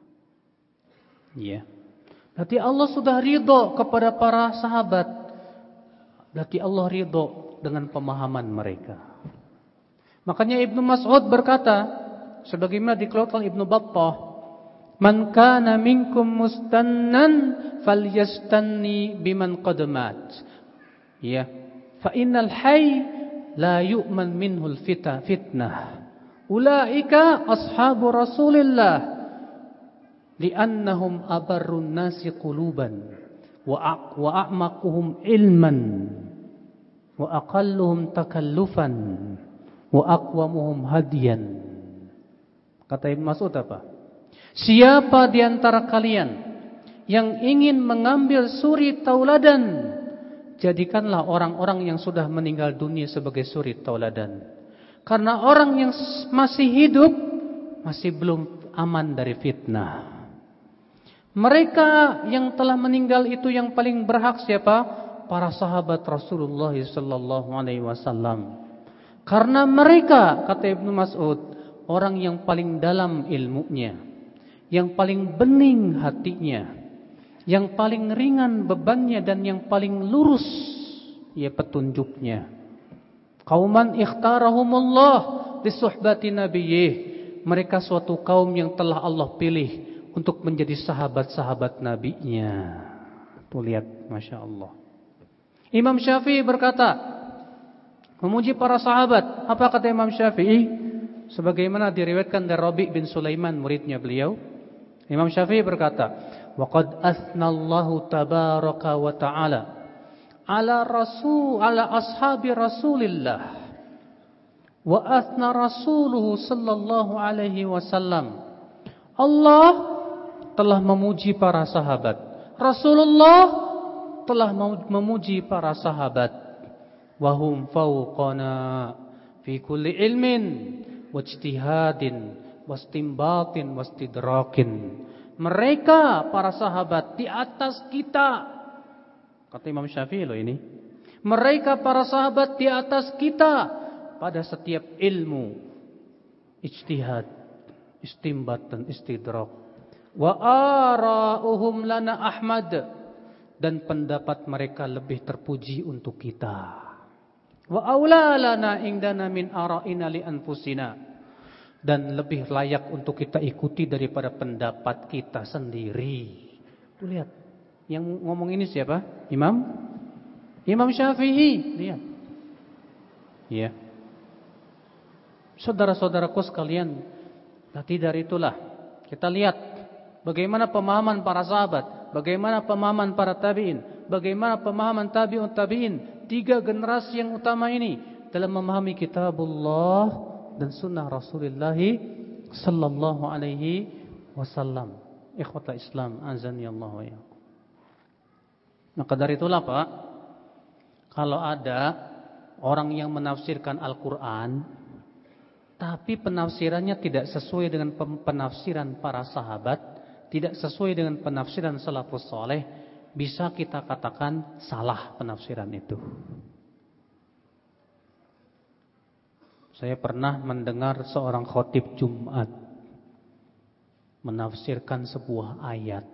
Iya. Berarti Allah sudah ridho kepada para sahabat. Berarti Allah ridho dengan pemahaman mereka. Makanya Ibnu Mas'ud berkata, sebagaimana dikeluarkan Ibnu Battah, "Man kana minkum mustannan falyastanni biman qad mat." Ya, fa innal hayy la yu'man minhul fitnah. Ulaika ashabu Rasulillah li'annahum abarrun nasi quluban wa a'maquhum ilman wa aqalluhum takallufan wa aqwamuhum hadiyan. Kata Ibnu Mas'ud apa? Siapa di antara kalian yang ingin mengambil suri tauladan, jadikanlah orang-orang yang sudah meninggal dunia sebagai suri tauladan. Karena orang yang masih hidup masih belum aman dari fitnah. Mereka yang telah meninggal itu yang paling berhak siapa? Para sahabat Rasulullah sallallahu alaihi wasallam. Karena mereka, kata Ibnu Mas'ud, orang yang paling dalam ilmunya, yang paling bening hatinya, yang paling ringan bebannya, dan yang paling lurus ya petunjuknya. Qauman ikhtarahumullah lisuhbati nabiyyih. Mereka suatu kaum yang telah Allah pilih untuk menjadi sahabat-sahabat nabinya. Tuh lihat, Masya Allah. Imam Syafi'i berkata, memuji para sahabat. Apa kata Imam Syafi'i? Sebagaimana diriwayatkan dari Rabi' bin Sulaiman, muridnya beliau. Imam Syafi'i berkata, "Waqad athnallahu tabaraka wa ta'ala ala ashabi Rasulillah wa athna rasuluhu sallallahu alaihi wasallam." Allah telah memuji para sahabat. Rasulullah telah memuji para sahabat. Wahum fauqana fi kulli ilmin wajtihadin wastimbatin wastidrakin. Mereka para sahabat di atas kita. Kata Imam Syafi'i loh ini. Mereka para sahabat di atas kita pada setiap ilmu, ijtihad, istimbat dan istidrak. Wa ara'uhum lana ahmad, dan pendapat mereka lebih terpuji untuk kita. Wa aula lana indana min ara'ina li anfusina, dan lebih layak untuk kita ikuti daripada pendapat kita sendiri. Tuh lihat, yang ngomong ini siapa? Imam Syafi'i. Lihat. Ya. Saudara-saudaraku sekalian, nanti dari itulah kita lihat bagaimana pemahaman para sahabat, bagaimana pemahaman para tabi'in, bagaimana pemahaman tabi'un tabi'in, 3 generasi yang utama ini dalam memahami kitabullah dan sunnah Rasulullah sallallahu alaihi wasallam. Ikhwatal Islam, azani Allah wa iyyakum. Maka dari itulah Pak, kalau ada orang yang menafsirkan Al-Quran tapi penafsirannya tidak sesuai dengan penafsiran para sahabat, tidak sesuai dengan penafsiran salafus saleh, bisa kita katakan salah penafsiran itu. Saya pernah mendengar seorang khatib Jumat menafsirkan sebuah ayat.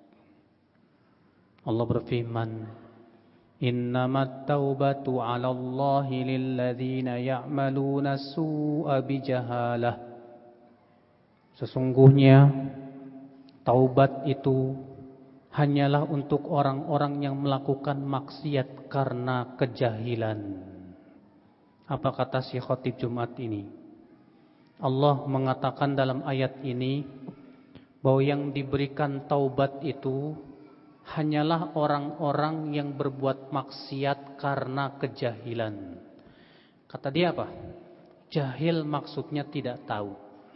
Allah berfirman, "Innamat taubatu 'alallahi lilladzina ya'maluna su'a bijahalah." Sesungguhnya taubat itu hanyalah untuk orang-orang yang melakukan maksiat karena kejahilan. Apa kata si khatib Jumat ini? Allah mengatakan dalam ayat ini bahwa yang diberikan taubat itu hanyalah orang-orang yang berbuat maksiat karena kejahilan. Kata dia apa? Jahil maksudnya tidak tahu.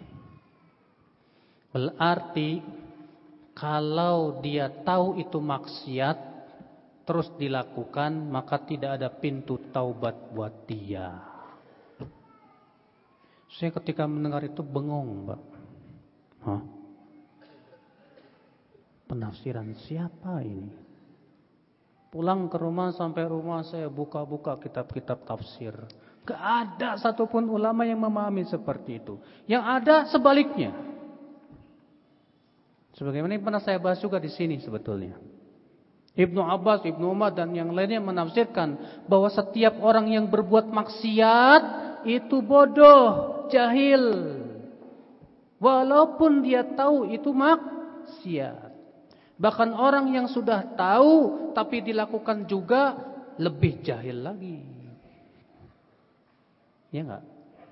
Berarti kalau dia tahu itu maksiat terus dilakukan, maka tidak ada pintu taubat buat dia. Saya ketika mendengar itu bengong, Pak. Penafsiran siapa ini? Pulang ke rumah, sampai rumah saya buka-buka kitab-kitab tafsir. Gak ada satupun ulama yang memahami seperti itu. Yang ada sebaliknya. Sebagaimana yang pernah saya bahas juga di sini sebetulnya. Ibnu Abbas, Ibnu Umar dan yang lainnya menafsirkan bahwa setiap orang yang berbuat maksiat itu bodoh, jahil. Walaupun dia tahu itu maksiat. Bahkan orang yang sudah tahu tapi dilakukan juga lebih jahil lagi. Ya enggak?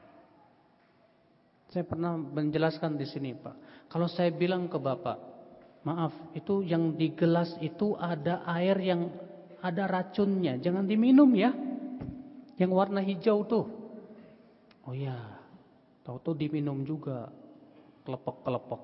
Saya pernah menjelaskan di sini, Pak. Kalau saya bilang ke Bapak, maaf, itu yang di gelas itu ada air yang ada racunnya, jangan diminum ya. Yang warna hijau tuh. Oh ya, tahu-tahu diminum juga. Kelepek-kelepek.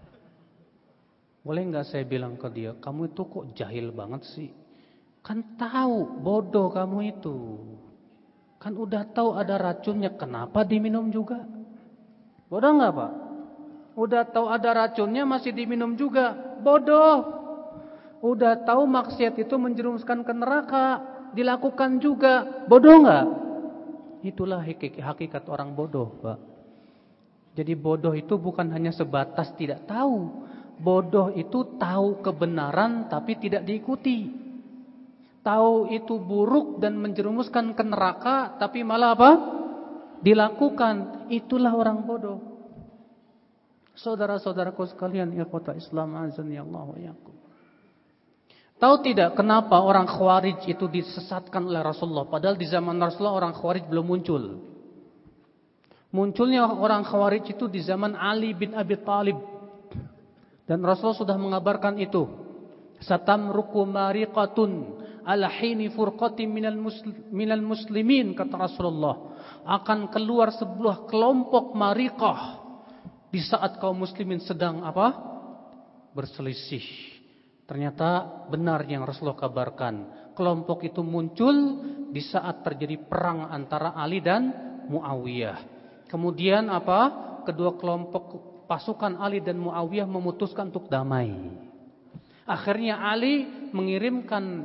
Boleh nggak saya bilang ke dia, kamu itu kok jahil banget sih? Kan tahu, bodoh kamu itu. Kan udah tahu ada racunnya, kenapa diminum juga? Bodoh nggak, Pak? Udah tahu ada racunnya masih diminum juga, bodoh. Udah tahu maksiat itu menjerumuskan ke neraka, dilakukan juga, bodoh nggak? Itulah hakikat orang bodoh, Pak. Jadi bodoh itu bukan hanya sebatas tidak tahu. Bodoh itu tahu kebenaran tapi tidak diikuti. Tahu itu buruk dan menjerumuskan ke neraka tapi malah apa? Dilakukan. Itulah orang bodoh. Saudara-saudaraku sekalian, ikhwata Islam azani Allah wa iyyakum. Tahu tidak kenapa orang Khawarij itu disesatkan oleh Rasulullah? Padahal di zaman Rasulullah orang Khawarij belum muncul. Munculnya orang Khawarij itu di zaman Ali bin Abi Thalib. Dan Rasulullah sudah mengabarkan itu. Satamruku mariqatun ala hini furqatin minal muslimin, kata Rasulullah. Akan keluar sebuah kelompok mariqah di saat kaum muslimin sedang apa? Berselisih. Ternyata benar yang Rasulullah kabarkan. Kelompok itu muncul di saat terjadi perang antara Ali dan Muawiyah. Kemudian apa? Kedua kelompok pasukan Ali dan Muawiyah memutuskan untuk damai. Akhirnya Ali mengirimkan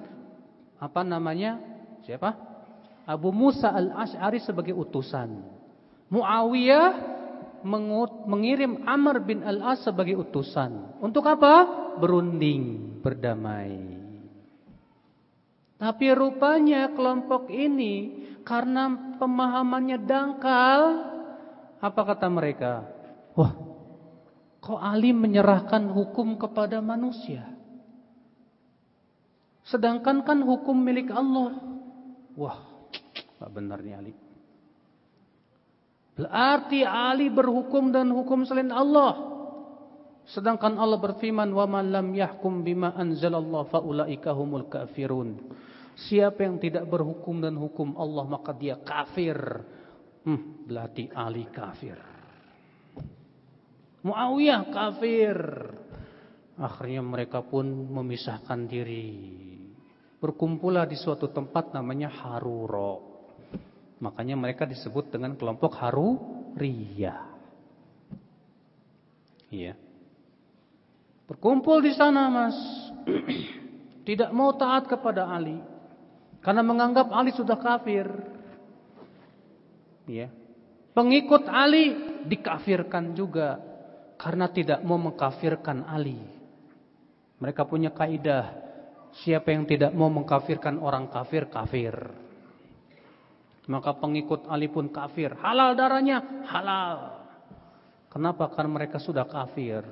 siapa? Abu Musa al-Asy'ari sebagai utusan. Muawiyah mengirim Amr bin al-As sebagai utusan. Untuk apa? Berunding, berdamai. Tapi rupanya kelompok ini karena pemahamannya dangkal, apa kata mereka? Wah, kok Ali menyerahkan hukum kepada manusia? Sedangkan kan hukum milik Allah. Wah, tak benar nih Ali. Berarti Ali berhukum dan hukum selain Allah. Sedangkan Allah berfirman, "Wa man lam yahkum bima anzalallah faulaika humul kafirun." Siapa yang tidak berhukum dan hukum Allah maka dia kafir. Berarti Ali kafir. Muawiyah kafir. Akhirnya mereka pun memisahkan diri. Berkumpullah di suatu tempat namanya Harura. Makanya mereka disebut dengan kelompok Haruriyah. Iya. Berkumpul di sana, Mas. Tidak mau taat kepada Ali. Karena menganggap Ali sudah kafir. Ya. Pengikut Ali dikafirkan juga. Karena tidak mau mengkafirkan Ali. Mereka punya kaidah. Siapa yang tidak mau mengkafirkan orang kafir, kafir. Maka pengikut Ali pun kafir. Halal darahnya, halal. Kenapa? Karena mereka sudah kafir.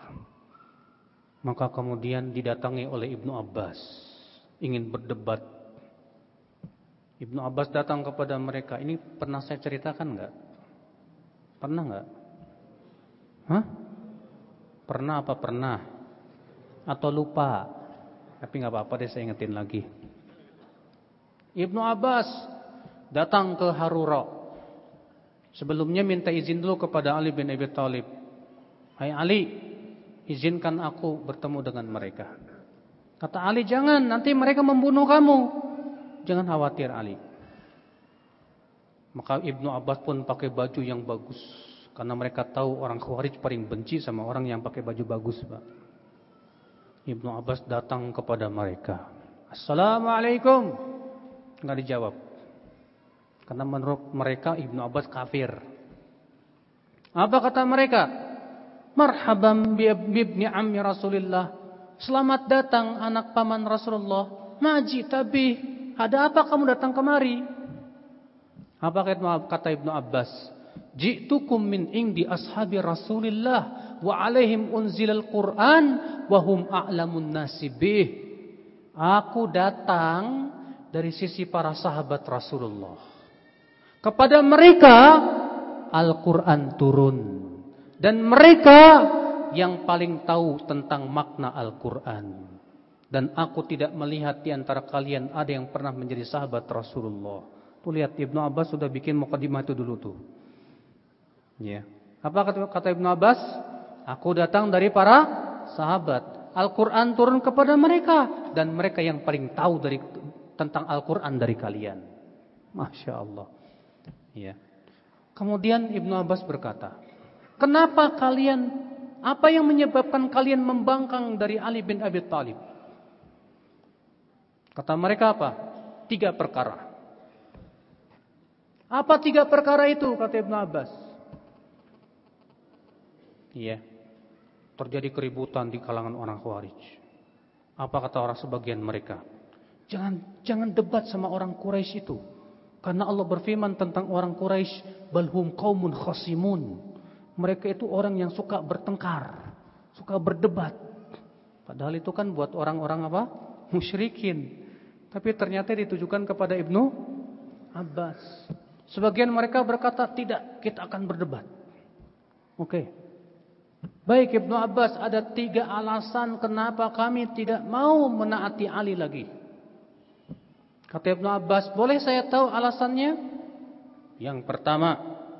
Maka kemudian didatangi oleh Ibnu Abbas. Ingin berdebat. Ibnu Abbas datang kepada mereka. Ini pernah saya ceritakan enggak? Pernah enggak? Hah? Pernah apa pernah? Atau lupa? Tapi enggak apa-apa deh, saya ingetin lagi. Ibnu Abbas datang ke Harura. Sebelumnya minta izin dulu kepada Ali bin Abi Thalib. Hai Ali, izinkan aku bertemu dengan mereka. Kata Ali, jangan, nanti mereka membunuh kamu. Jangan khawatir Ali. Maka Ibnu Abbas pun pakai baju yang bagus. Karena mereka tahu orang Khawarij paling benci sama orang yang pakai baju bagus, Pak. Ibnu Abbas datang kepada mereka. Assalamualaikum. Enggak dijawab. Karena menurut mereka Ibnu Abbas kafir. Apa kata mereka? Marhaban bibni ammi Rasulillah. Selamat datang anak paman Rasulullah. Maji tabih. Ada apa kamu datang kemari? Apa kata Ibnu Abbas? Ji'tukum min indi ashabi Rasulillah wa alaihim unzilal Qur'an wa hum a'lamun nasi bih. Aku datang dari sisi para sahabat Rasulullah. Kepada mereka Al-Qur'an turun dan mereka yang paling tahu tentang makna Al-Qur'an. Dan aku tidak melihat di antara kalian ada yang pernah menjadi sahabat Rasulullah. Tuh lihat, Ibnu Abbas sudah bikin mukadimah itu dulu tuh. Ya. Apa kata Ibnu Abbas? Aku datang dari para sahabat. Al-Quran turun kepada mereka dan mereka yang paling tahu tentang Al-Quran dari kalian. Masya Allah. Ya. Kemudian Ibnu Abbas berkata, kenapa apa yang menyebabkan kalian membangkang dari Ali bin Abi Thalib? Kata mereka apa? 3 perkara. Apa 3 perkara itu? Kata Ibnu Abbas. Iya. Terjadi keributan di kalangan orang Khawarij. Apa kata orang sebagian mereka? Jangan debat sama orang Quraisy itu. Karena Allah berfirman tentang orang Quraisy, balhum qaumun khasimun. Mereka itu orang yang suka bertengkar, suka berdebat. Padahal itu kan buat orang-orang apa? Musyrikin. Tapi ternyata ditujukan kepada Ibnu Abbas. Sebagian mereka berkata, tidak, kita akan berdebat. Oke. Baik Ibnu Abbas, ada 3 alasan kenapa kami tidak mau menaati Ali lagi. Kata Ibnu Abbas, boleh saya tahu alasannya? Yang pertama,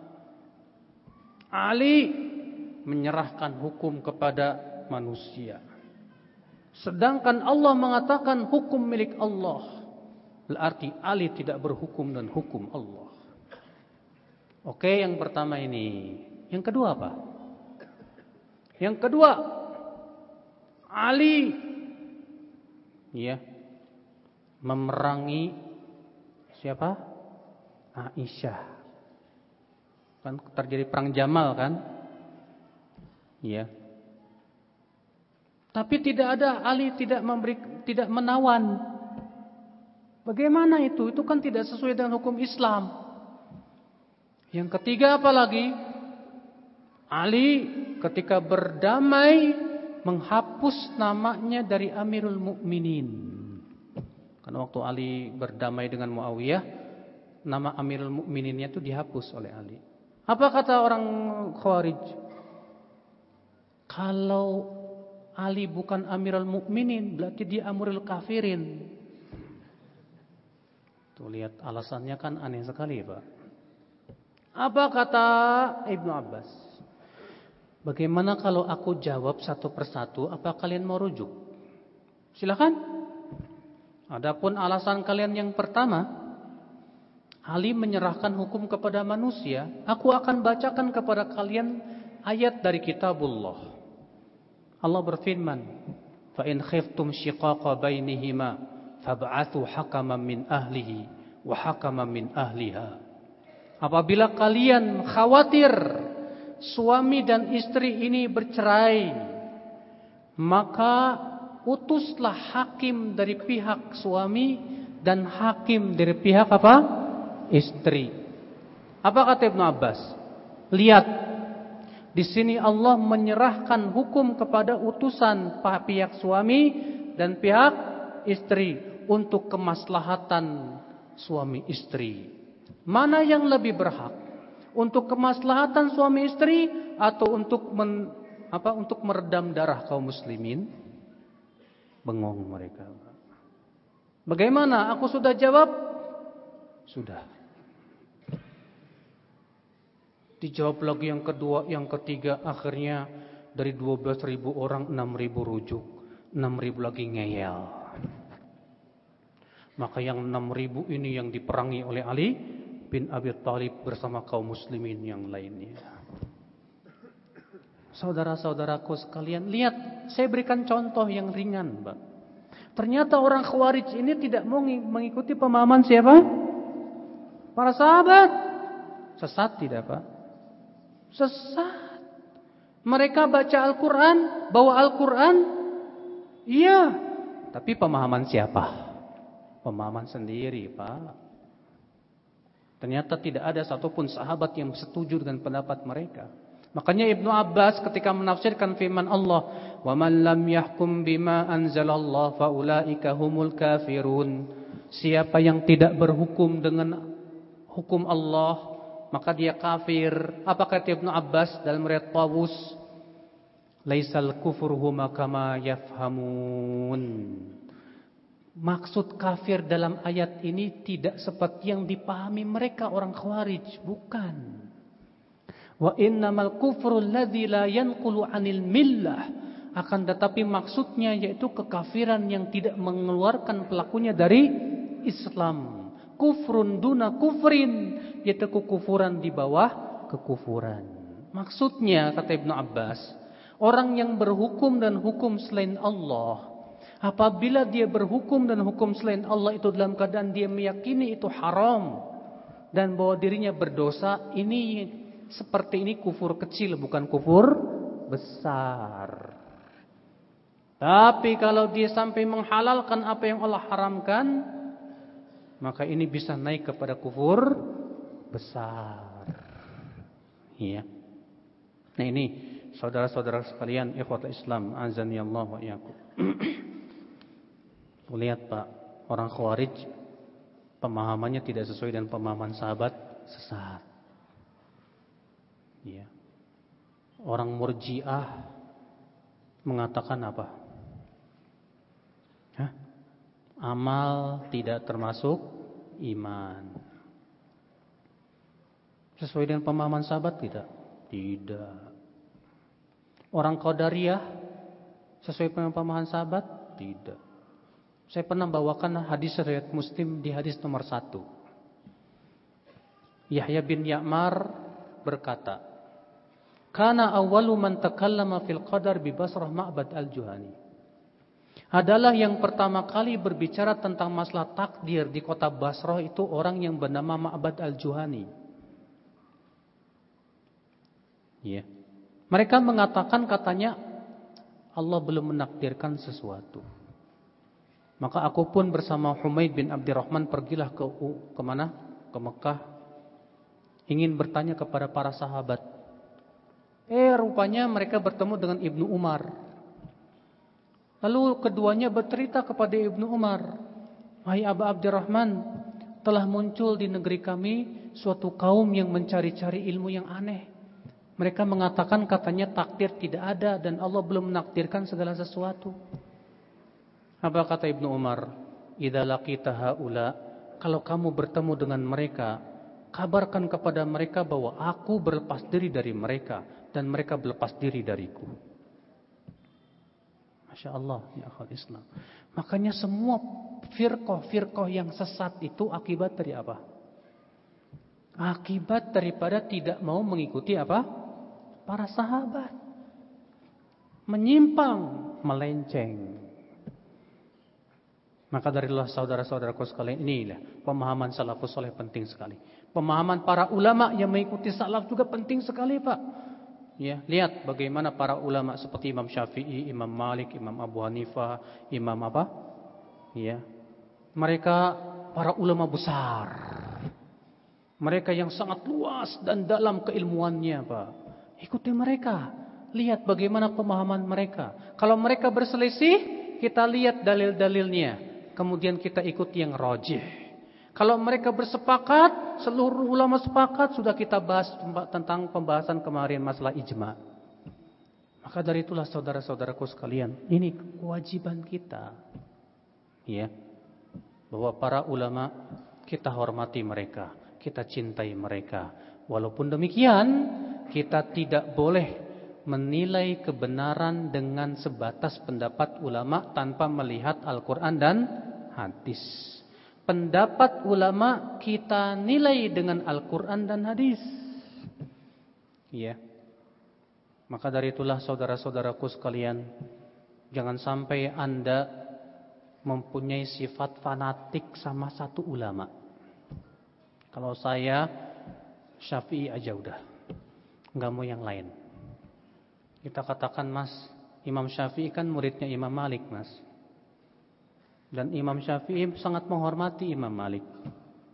Ali menyerahkan hukum kepada manusia. Sedangkan Allah mengatakan hukum milik Allah. Berarti Ali tidak berhukum dan hukum Allah. Oke, yang pertama ini. Yang kedua apa? Yang kedua, Ali memerangi siapa? Aisyah. Kan terjadi perang Jamal kan? Iya. Tapi Ali tidak menawan. Bagaimana itu? Itu kan tidak sesuai dengan hukum Islam. Yang ketiga apa lagi? Ali ketika berdamai menghapus namanya dari Amirul Mukminin. Karena waktu Ali berdamai dengan Muawiyah, nama Amirul Mukmininnya itu dihapus oleh Ali. Apa kata orang Khawarij? Kalau Ali bukan Amirul Mukminin, berarti dia Amirul Kafirin. Tuh lihat alasannya kan aneh sekali, Pak. Apa kata Ibnu Abbas? Bagaimana kalau aku jawab satu persatu? Apa kalian mau rujuk? Silakan. Adapun alasan kalian yang pertama, Ali menyerahkan hukum kepada manusia. Aku akan bacakan kepada kalian ayat dari Kitabullah. Allah berfirman, "Fa in khiftum shiqaqa bainihima fab'athu hakaman min ahlihi wa hakaman min ahliha." Apabila kalian khawatir suami dan istri ini bercerai, maka utuslah hakim dari pihak suami dan hakim dari pihak apa? Istri. Apa kata Ibnu Abbas? Lihat, di sini Allah menyerahkan hukum kepada utusan pihak suami dan pihak istri untuk kemaslahatan suami istri. Mana yang lebih berhak? Untuk kemaslahatan suami istri atau untuk meredam darah kaum muslimin? Bengong mereka. Bagaimana? Aku sudah jawab? Sudah. Dijawab lagi yang kedua, yang ketiga, akhirnya dari 12.000 orang 6.000 rujuk, 6.000 lagi ngeyel. Maka yang 6.000 ini yang diperangi oleh Ali bin Abi Thalib bersama kaum muslimin yang lainnya. Saudara-saudaraku sekalian, lihat, saya berikan contoh yang ringan, Pak. Ternyata orang Khawarij ini tidak mau mengikuti pemahaman siapa? Para sahabat. Sesat tidak, Pak? Sesat. Mereka baca Al-Quran, bawa Al-Quran, iya. Tapi pemahaman siapa? Pemahaman sendiri, Pak. Ternyata tidak ada satupun sahabat yang setuju dengan pendapat mereka. Makanya Ibnu Abbas ketika menafsirkan firman Allah, "Wa man lam yahkum bima anzalallah faulaika humul kafirun." Siapa yang tidak berhukum dengan hukum Allah, maka dia kafir. Apa kata Ibnu Abbas dalam riwayat Tawus? Laisal kufru huma kama yafhamun. Maksud kafir dalam ayat ini tidak seperti yang dipahami mereka orang Khawarij, bukan. Wa innamal kufru alladzi la yanqulu 'anil millah. Akan tetapi maksudnya yaitu kekafiran yang tidak mengeluarkan pelakunya dari Islam. Kufrun duna kufrin, yaitu kekufuran di bawah kekufuran. Maksudnya kata Ibnu Abbas, orang yang berhukum dan hukum selain Allah, apabila dia berhukum dan hukum selain Allah itu dalam keadaan dia meyakini itu haram dan bahwa dirinya berdosa, ini seperti ini kufur kecil, bukan kufur besar. Tapi kalau dia sampai menghalalkan apa yang Allah haramkan, maka ini bisa naik kepada kufur besar. Iya. Nah ini saudara-saudara sekalian, ikhwatul Islam, azani Allah wa iyyakum. Lihat Pak, orang Khawarij pemahamannya tidak sesuai dengan pemahaman sahabat, sesat. Ya. Orang Murji'ah mengatakan apa? Amal tidak termasuk iman. Sesuai dengan pemahaman sahabat tidak? Tidak. Orang Qadariyah sesuai dengan pemahaman sahabat? Tidak. Saya pernah bawakan hadis riwayat Muslim di hadis nomor 1. Yahya bin Ya'mar berkata, "Kana awwalu man takallama fil qadar bi Basrah Ma'bad al-Juhani." Adalah yang pertama kali berbicara tentang masalah takdir di kota Basrah itu orang yang bernama Ma'bad al-Juhani. Ya. Mereka mengatakan katanya Allah belum menakdirkan sesuatu. Maka aku pun bersama Humaid bin Abdurrahman pergilah ke mana? Ke Mekah. Ingin bertanya kepada para sahabat. Rupanya mereka bertemu dengan Ibnu Umar. Lalu keduanya bercerita kepada Ibnu Umar, "Wahai Aba Abdurrahman, telah muncul di negeri kami suatu kaum yang mencari-cari ilmu yang aneh. Mereka mengatakan katanya takdir tidak ada dan Allah belum menakdirkan segala sesuatu." Apa kata Ibnu Umar? "Idza laqita haula," kalau kamu bertemu dengan mereka, kabarkan kepada mereka bahwa aku berlepas diri dari mereka dan mereka berlepas diri dariku. Masya Allah, ya akhwat Islam. Makanya semua firqah yang sesat itu akibat dari apa? Akibat daripada tidak mau mengikuti apa? Para sahabat. Menyimpang, melenceng. Maka darilah saudara-saudaraku sekalian, inilah pemahaman salafus saleh penting sekali. Pemahaman para ulama yang mengikuti salaf juga penting sekali Pak. Ya, lihat bagaimana para ulama seperti Imam Syafi'i, Imam Malik, Imam Abu Hanifah, Imam apa? Ya. Mereka para ulama besar. Mereka yang sangat luas dan dalam keilmuannya, Pak. Ikuti mereka. Lihat bagaimana pemahaman mereka. Kalau mereka berselisih, kita lihat dalil-dalilnya. Kemudian kita ikuti yang rajih. Kalau mereka bersepakat, seluruh ulama sepakat, sudah kita bahas tentang pembahasan kemarin masalah ijma. Maka dari itulah saudara-saudaraku sekalian, ini kewajiban kita. Ya. Bahwa para ulama kita hormati mereka, kita cintai mereka. Walaupun demikian, kita tidak boleh menilai kebenaran dengan sebatas pendapat ulama tanpa melihat Al-Quran dan hadis. Pendapat ulama kita nilai dengan Al-Quran dan hadis. Ya. Maka dari itulah saudara-saudaraku sekalian, jangan sampai Anda mempunyai sifat fanatik sama satu ulama. Kalau saya Syafi'i aja udah, nggak mau yang lain. Kita katakan Mas, Imam Syafi'i kan muridnya Imam Malik Mas. Dan Imam Syafi'i sangat menghormati Imam Malik.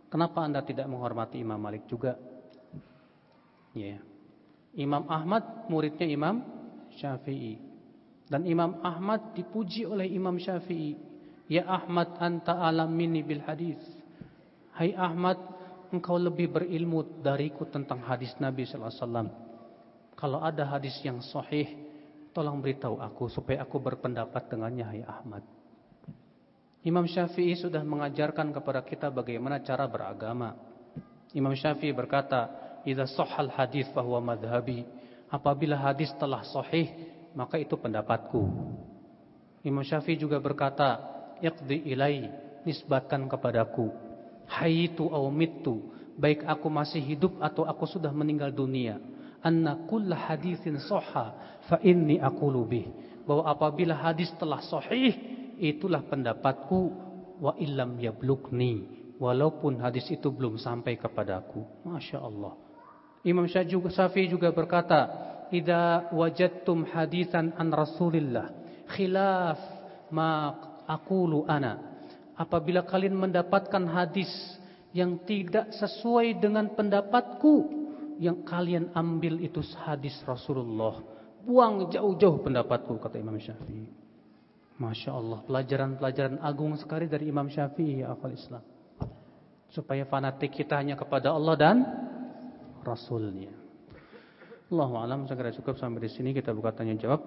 Kenapa Anda tidak menghormati Imam Malik juga? Ya. Imam Ahmad muridnya Imam Syafi'i. Dan Imam Ahmad dipuji oleh Imam Syafi'i. Ya Ahmad anta alam minni bil hadis. Hai Ahmad, engkau lebih berilmu dariku tentang hadis Nabi sallallahu alaihi wasallam. Kalau ada hadis yang sahih, tolong beritahu aku supaya aku berpendapat dengannya, hai Ahmad. Imam Syafi'i sudah mengajarkan kepada kita bagaimana cara beragama. Imam Syafi'i berkata, "Idza shahhal hadits fa huwa madhhabi." Apabila hadis telah sahih, maka itu pendapatku. Imam Syafi'i juga berkata, "Iqdi ilai," nisbatkan kepadaku. "Hayitu aw mittu," baik aku masih hidup atau aku sudah meninggal dunia. "Anna kulla haditsin sahha fa inni aqulu bih." Bahwa apabila hadis telah sahih, itulah pendapatku, wa illam yablugni, walaupun hadis itu belum sampai kepadaku. Masya Allah. Imam Syafi'i juga berkata, idza wajadtum haditsan an Rasulillah khilaf ma aqulu ana. Apabila kalian mendapatkan hadis yang tidak sesuai dengan pendapatku, yang kalian ambil itu hadis Rasulullah, buang jauh-jauh pendapatku, kata Imam Syafi'i. Masya Allah, pelajaran-pelajaran agung sekali dari Imam Syafi'i, ya akhwal Islam. Supaya fanatik kita hanya kepada Allah dan Rasulnya. Allahu a'lam, saya kira cukup sampai di sini, kita buka tanya jawab.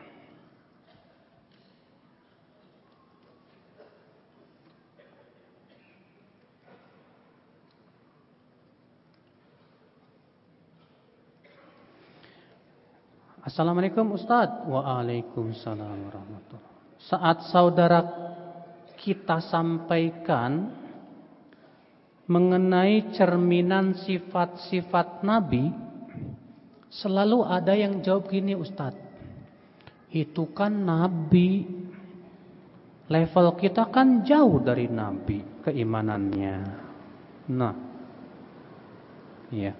Assalamualaikum Ustaz. Waalaikumsalam warahmatullahi. Saat saudara kita sampaikan mengenai cerminan sifat-sifat Nabi, selalu ada yang jawab gini, Ustaz, itu kan Nabi, level kita kan jauh dari Nabi keimanannya. Nah, iya.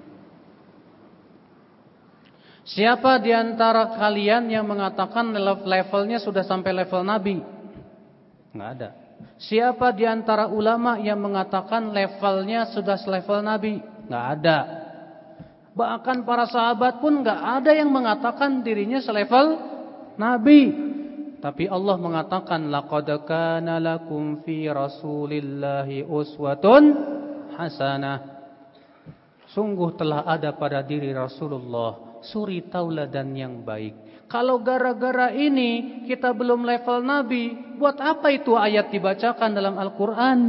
Siapa di antara kalian yang mengatakan levelnya sudah sampai level Nabi? Enggak ada. Siapa di antara ulama yang mengatakan levelnya sudah selevel Nabi? Enggak ada. Bahkan para sahabat pun enggak ada yang mengatakan dirinya selevel Nabi. Tapi Allah mengatakan, laqad kana lakum fi rasulillahi uswatun hasanah. Sungguh telah ada pada diri Rasulullah suri tauladan yang baik. Kalau gara-gara ini kita belum level Nabi, buat apa itu ayat dibacakan dalam Al-Quran?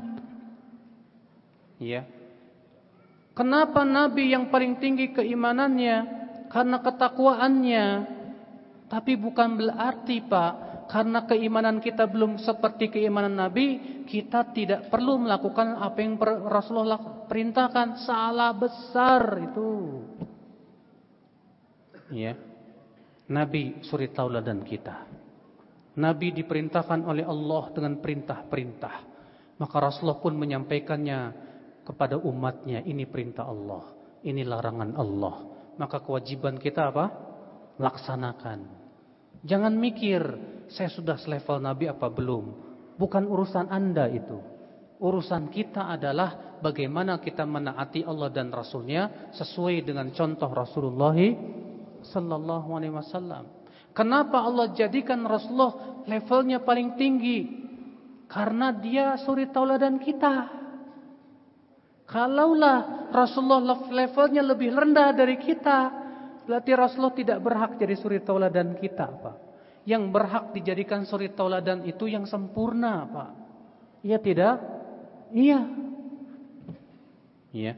Ya. Kenapa Nabi yang paling tinggi keimanannya? Karena ketakwaannya. Tapi bukan berarti, Pak, karena keimanan kita belum seperti keimanan Nabi, kita tidak perlu melakukan apa yang Rasulullah perintahkan. Salah besar itu. Ya. Nabi suri tauladan kita. Nabi diperintahkan oleh Allah dengan perintah-perintah. Maka Rasulullah pun menyampaikannya kepada umatnya. Ini perintah Allah, ini larangan Allah. Maka kewajiban kita apa? Laksanakan. Jangan mikir saya sudah selevel Nabi apa belum. Bukan urusan Anda itu. Urusan kita adalah bagaimana kita menaati Allah dan Rasulnya sesuai dengan contoh Rasulullah Sallallahu Alaihi Wasallam. Kenapa Allah jadikan Rasulullah levelnya paling tinggi? Karena dia suri tauladan kita. Kalaulah Rasulullah levelnya lebih rendah dari kita, berarti Rasulullah tidak berhak jadi suri tauladan kita, Pak. Yang berhak dijadikan suri tauladan itu yang sempurna, Pak. Iya tidak? Iya. Iya.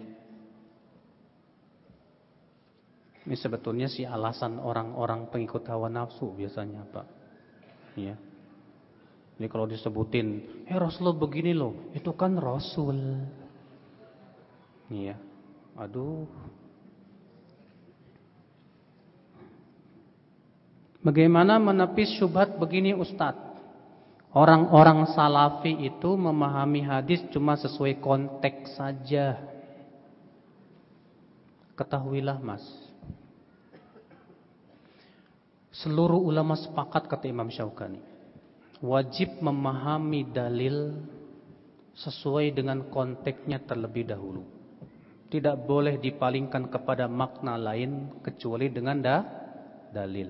Ini sebetulnya sih alasan orang-orang pengikut hawa nafsu biasanya, Pak. Iya. Ini kalau disebutin, Rasulullah begini loh, itu kan Rasul. Iya. Aduh. Bagaimana menepis syubhat begini, Ustadz? Orang-orang salafi itu memahami hadis cuma sesuai konteks saja. Ketahuilah, Mas, seluruh ulama sepakat, kata Imam Syaukani, wajib memahami dalil sesuai dengan konteksnya terlebih dahulu. Tidak boleh dipalingkan kepada makna lain kecuali dengan dalil.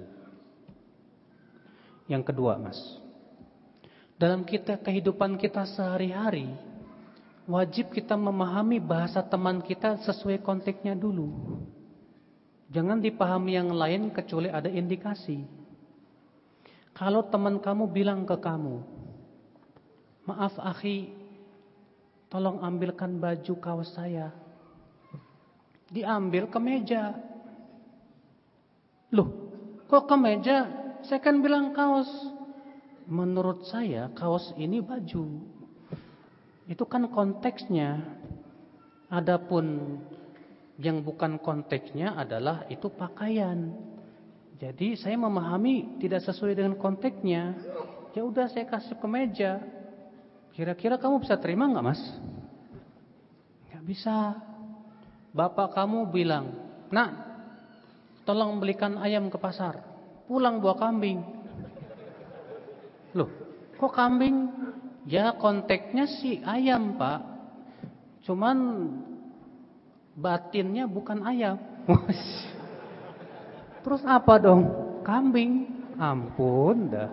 Yang kedua, Mas, dalam kehidupan kita sehari-hari, wajib kita memahami bahasa teman kita sesuai konteksnya dulu. Jangan dipahami yang lain kecuali ada indikasi. Kalau teman kamu bilang ke kamu, maaf akhi, tolong ambilkan baju kaos saya. Diambil ke meja. Loh, kok ke meja? Saya kan bilang kaos. Menurut saya kaos ini baju. Itu kan konteksnya. Adapun yang bukan konteksnya adalah itu pakaian. Jadi saya memahami tidak sesuai dengan konteksnya. Ya udah saya kasih ke meja. Kira-kira kamu bisa terima enggak, Mas? Enggak bisa. Bapak kamu bilang, "Nak, tolong belikan ayam ke pasar. Pulang bawa kambing." Loh, kok kambing? Ya konteksnya sih ayam, Pak. Cuman batinnya bukan ayam. Terus apa dong? Kambing. Ampun dah.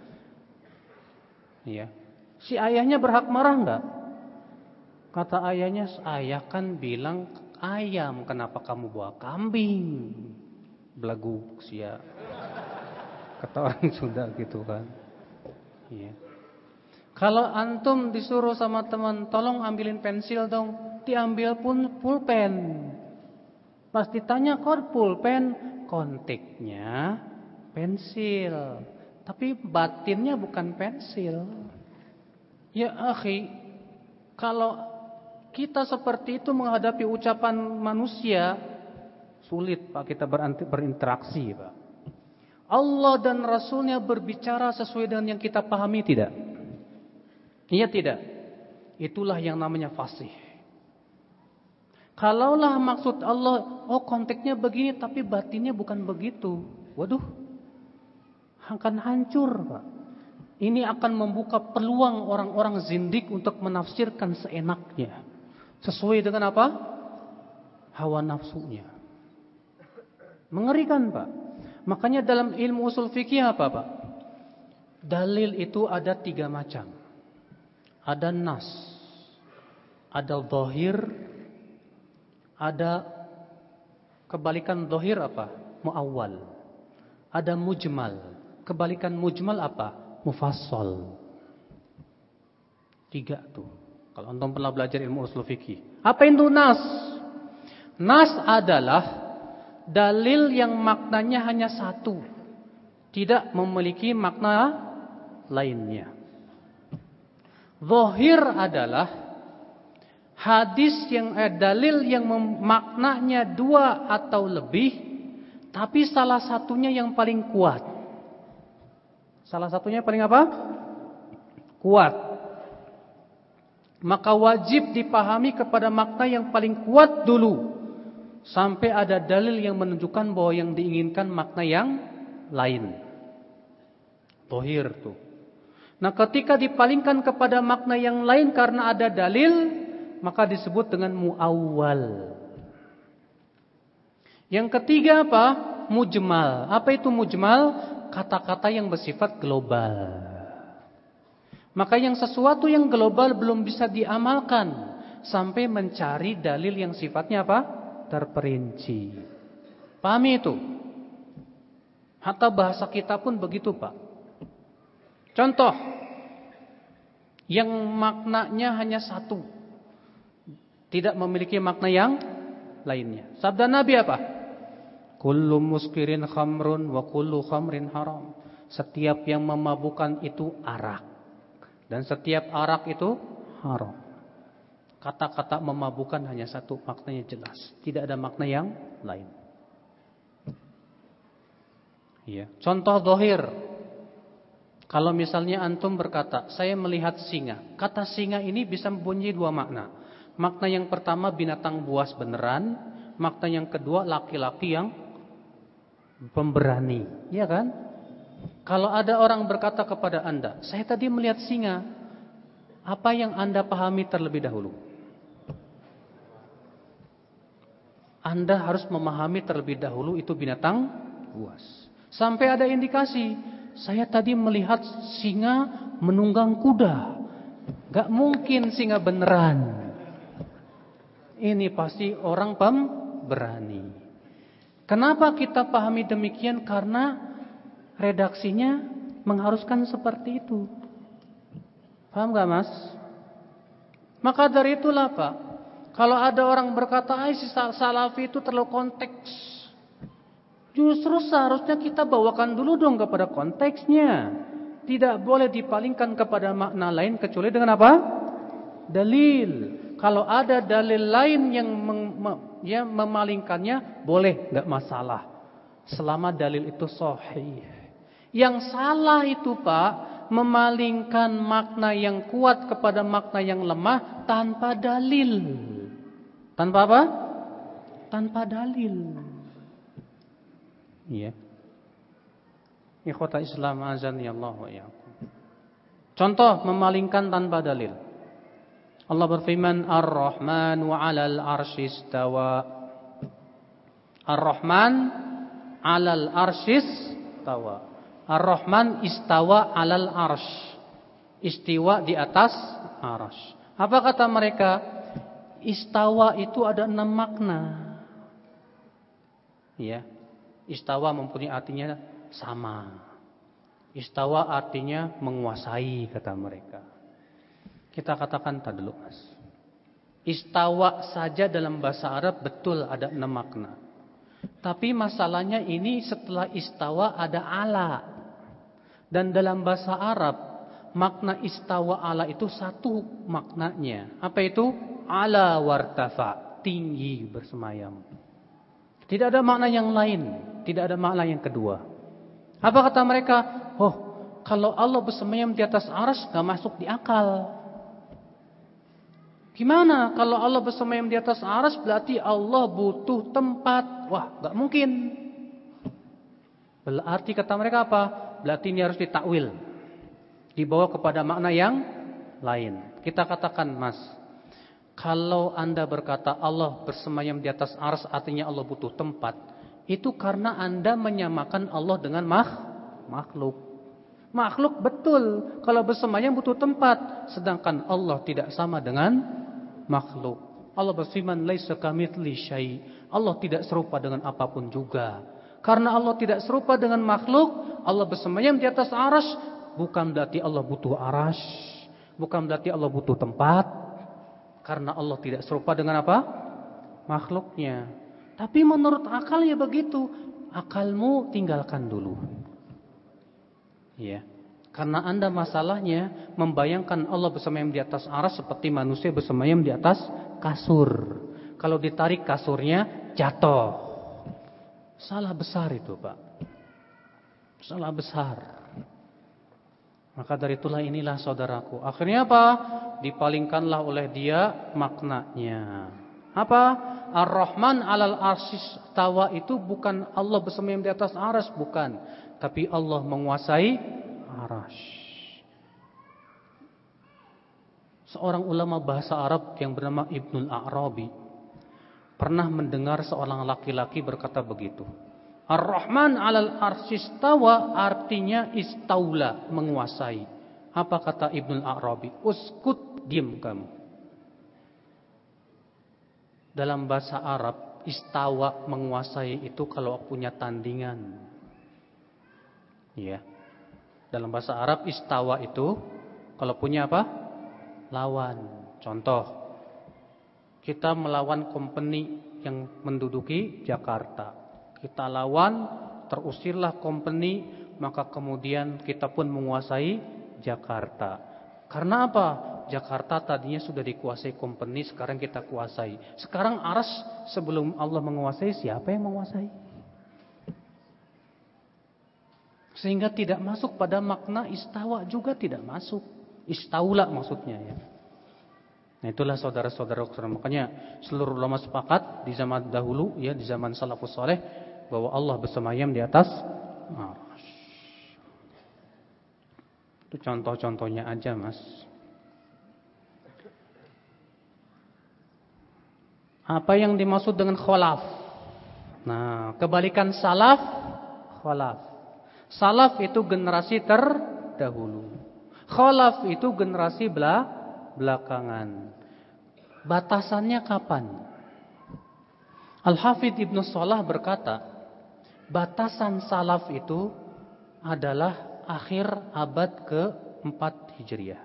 Iya. Si ayahnya berhak marah enggak? Kata ayahnya, "Ayah kan bilang ayam, kenapa kamu bawa kambing?" Belagu sia. Kata orang Sunda gitu kan. Iya. Kalau antum disuruh sama teman, "Tolong ambilin pensil dong." Diambil pun pulpen. Pas ditanya, "Kok pulpen?" Konteksnya pensil, tapi batinnya bukan pensil. Ya akhi, kalau kita seperti itu menghadapi ucapan manusia, sulit Pak kita berinteraksi Pak. Allah dan Rasulnya berbicara sesuai dengan yang kita pahami tidak? Iya tidak? Itulah yang namanya fasih. Kalaulah maksud Allah, oh konteksnya begini tapi batinnya bukan begitu. Waduh, akan hancur Pak. Ini akan membuka peluang orang-orang zindik untuk menafsirkan seenaknya. Sesuai dengan apa? Hawa nafsunya. Mengerikan Pak. Makanya dalam ilmu usul fikih apa Pak? Dalil itu ada 3 macam. Ada nas, ada zahir, ada kebalikan zahir apa? Muawwal. Ada mujmal. Kebalikan mujmal apa? Mufassal. 3 tuh. Kalau antum pernah belajar ilmu usul fikih. Apa itu nas? Nas adalah dalil yang maknanya hanya satu, tidak memiliki makna lainnya. Zahir adalah hadis yang dalil yang maknanya 2 atau lebih, tapi salah satunya yang paling kuat. Salah satunya paling apa? Kuat. Maka wajib dipahami kepada makna yang paling kuat dulu, sampai ada dalil yang menunjukkan bahwa yang diinginkan makna yang lain. Zahir tuh. Nah ketika dipalingkan kepada makna yang lain karena ada dalil, maka disebut dengan muawwal. Yang ketiga apa? Mujmal. Apa itu mujmal? Kata-kata yang bersifat global. Maka yang sesuatu yang global belum bisa diamalkan sampai mencari dalil yang sifatnya apa? Terperinci. Pahami itu? Hatta bahasa kita pun begitu Pak. Contoh, yang maknanya hanya satu, tidak memiliki makna yang lainnya. Sabda Nabi apa? Kullu muskirin khamrun wa kullu khamrin haram. Setiap yang memabukkan itu arak, dan setiap arak itu haram. Kata-kata memabukkan hanya satu, maknanya jelas, tidak ada makna yang lain. Iya. Contoh zahir. Kalau misalnya antum berkata, saya melihat singa. Kata singa ini bisa mempunyai 2 makna. Makna yang pertama binatang buas beneran. Makna yang kedua laki-laki yang pemberani. Iya kan? Kalau ada orang berkata kepada Anda, saya tadi melihat singa. Apa yang Anda pahami terlebih dahulu? Anda harus memahami terlebih dahulu itu binatang buas. Sampai ada indikasi, saya tadi melihat singa menunggang kuda. Gak mungkin singa beneran. Ini pasti orang pemberani. Kenapa kita pahami demikian? Karena redaksinya mengharuskan seperti itu. Paham gak mas? Maka dari itulah Pak, kalau ada orang berkata si salafi itu terlalu konteks, justru seharusnya kita bawakan dulu dong kepada konteksnya. Tidak boleh dipalingkan kepada makna lain kecuali dengan apa? Dalil. Kalau ada dalil lain yang memalingkannya, boleh, gak masalah. Selama dalil itu sahih. Yang salah itu Pak, memalingkan makna yang kuat kepada makna yang lemah tanpa dalil. Tanpa apa? Tanpa dalil. Iya. Ikhwata Islam azani Allah wa iyyakum. Contoh memalingkan tanpa dalil. Allah berfirman Ar-Rahman wa 'alal arsy istawa. Ar-Rahman 'alal arsy istawa. Ar-Rahman istawa 'alal arsy. Istiwa di atas arsy. Apa kata mereka? Istawa itu ada 6 makna. Ya. Istawa mempunyai artinya sama. Istawa artinya menguasai kata mereka. Kita katakan tadi dulu mas. Istawa saja dalam bahasa Arab betul ada 6 makna. Tapi masalahnya ini setelah istawa ada ala. Dan dalam bahasa Arab makna istawa ala itu satu maknanya. Apa itu? Ala wartafa, tinggi bersemayam. Tidak ada makna yang lain, tidak ada makna yang kedua. Apa kata mereka? Oh, kalau Allah bersemayam di atas arsy gak masuk di akal. Gimana kalau Allah bersemayam di atas arsy berarti Allah butuh tempat? Wah, gak mungkin. Berarti kata mereka apa? Berarti ini harus ditakwil, dibawa kepada makna yang lain. Kita katakan mas, kalau Anda berkata Allah bersemayam di atas arsy artinya Allah butuh tempat, itu karena Anda menyamakan Allah dengan makhluk. Makhluk betul kalau bersemayam butuh tempat, sedangkan Allah tidak sama dengan makhluk. Allah berfirman laisa kamitsli syai'. Allah tidak serupa dengan apapun juga. Karena Allah tidak serupa dengan makhluk, Allah bersemayam di atas arsy, bukan berarti Allah butuh arsy, bukan berarti Allah butuh tempat. Karena Allah tidak serupa dengan apa? Makhluknya. Tapi menurut akal ya begitu. Akalmu tinggalkan dulu. Ya. Karena Anda masalahnya membayangkan Allah bersemayam di atas arsy seperti manusia bersemayam di atas kasur. Kalau ditarik kasurnya jatuh. Salah besar itu Pak. Salah besar. Maka dari itulah inilah saudaraku. Akhirnya apa? Dipalingkanlah oleh dia maknanya. Apa? Ar-Rahman 'alal arsy istawa itu bukan Allah bersemayam di atas arsy, bukan. Tapi Allah menguasai arsy. Seorang ulama bahasa Arab yang bernama Ibnul A'rabi pernah mendengar seorang laki-laki berkata begitu. Ar-Rahman 'alal arsy istawa artinya istaula, menguasai. Apa kata Ibnul A'rabi? Uskut, diam kamu. Dalam bahasa Arab, istawa menguasai itu kalau punya tandingan. Ya. Dalam bahasa Arab istawa itu kalau punya apa? Lawan. Contoh, kita melawan company yang menduduki Jakarta. Kita lawan, terusirlah company, maka kemudian kita pun menguasai Jakarta. Karena apa? Jakarta tadinya sudah dikuasai company, sekarang kita kuasai. Sekarang arsy sebelum Allah menguasai, siapa yang menguasai? Sehingga tidak masuk pada makna istawa juga tidak masuk. Istaula maksudnya ya. Nah itulah saudara-saudara, makanya seluruh ulama sepakat di zaman dahulu ya, di zaman salafus saleh bahwa Allah bersemayam di atas arsy. Itu contoh-contohnya aja mas. Apa yang dimaksud dengan kholaf? Nah, kebalikan salaf, kholaf. Salaf itu generasi terdahulu. Kholaf itu generasi belakangan. Batasannya kapan? Al-Hafidh Ibnu Shalah berkata, batasan salaf itu adalah akhir abad ke-4 Hijriah.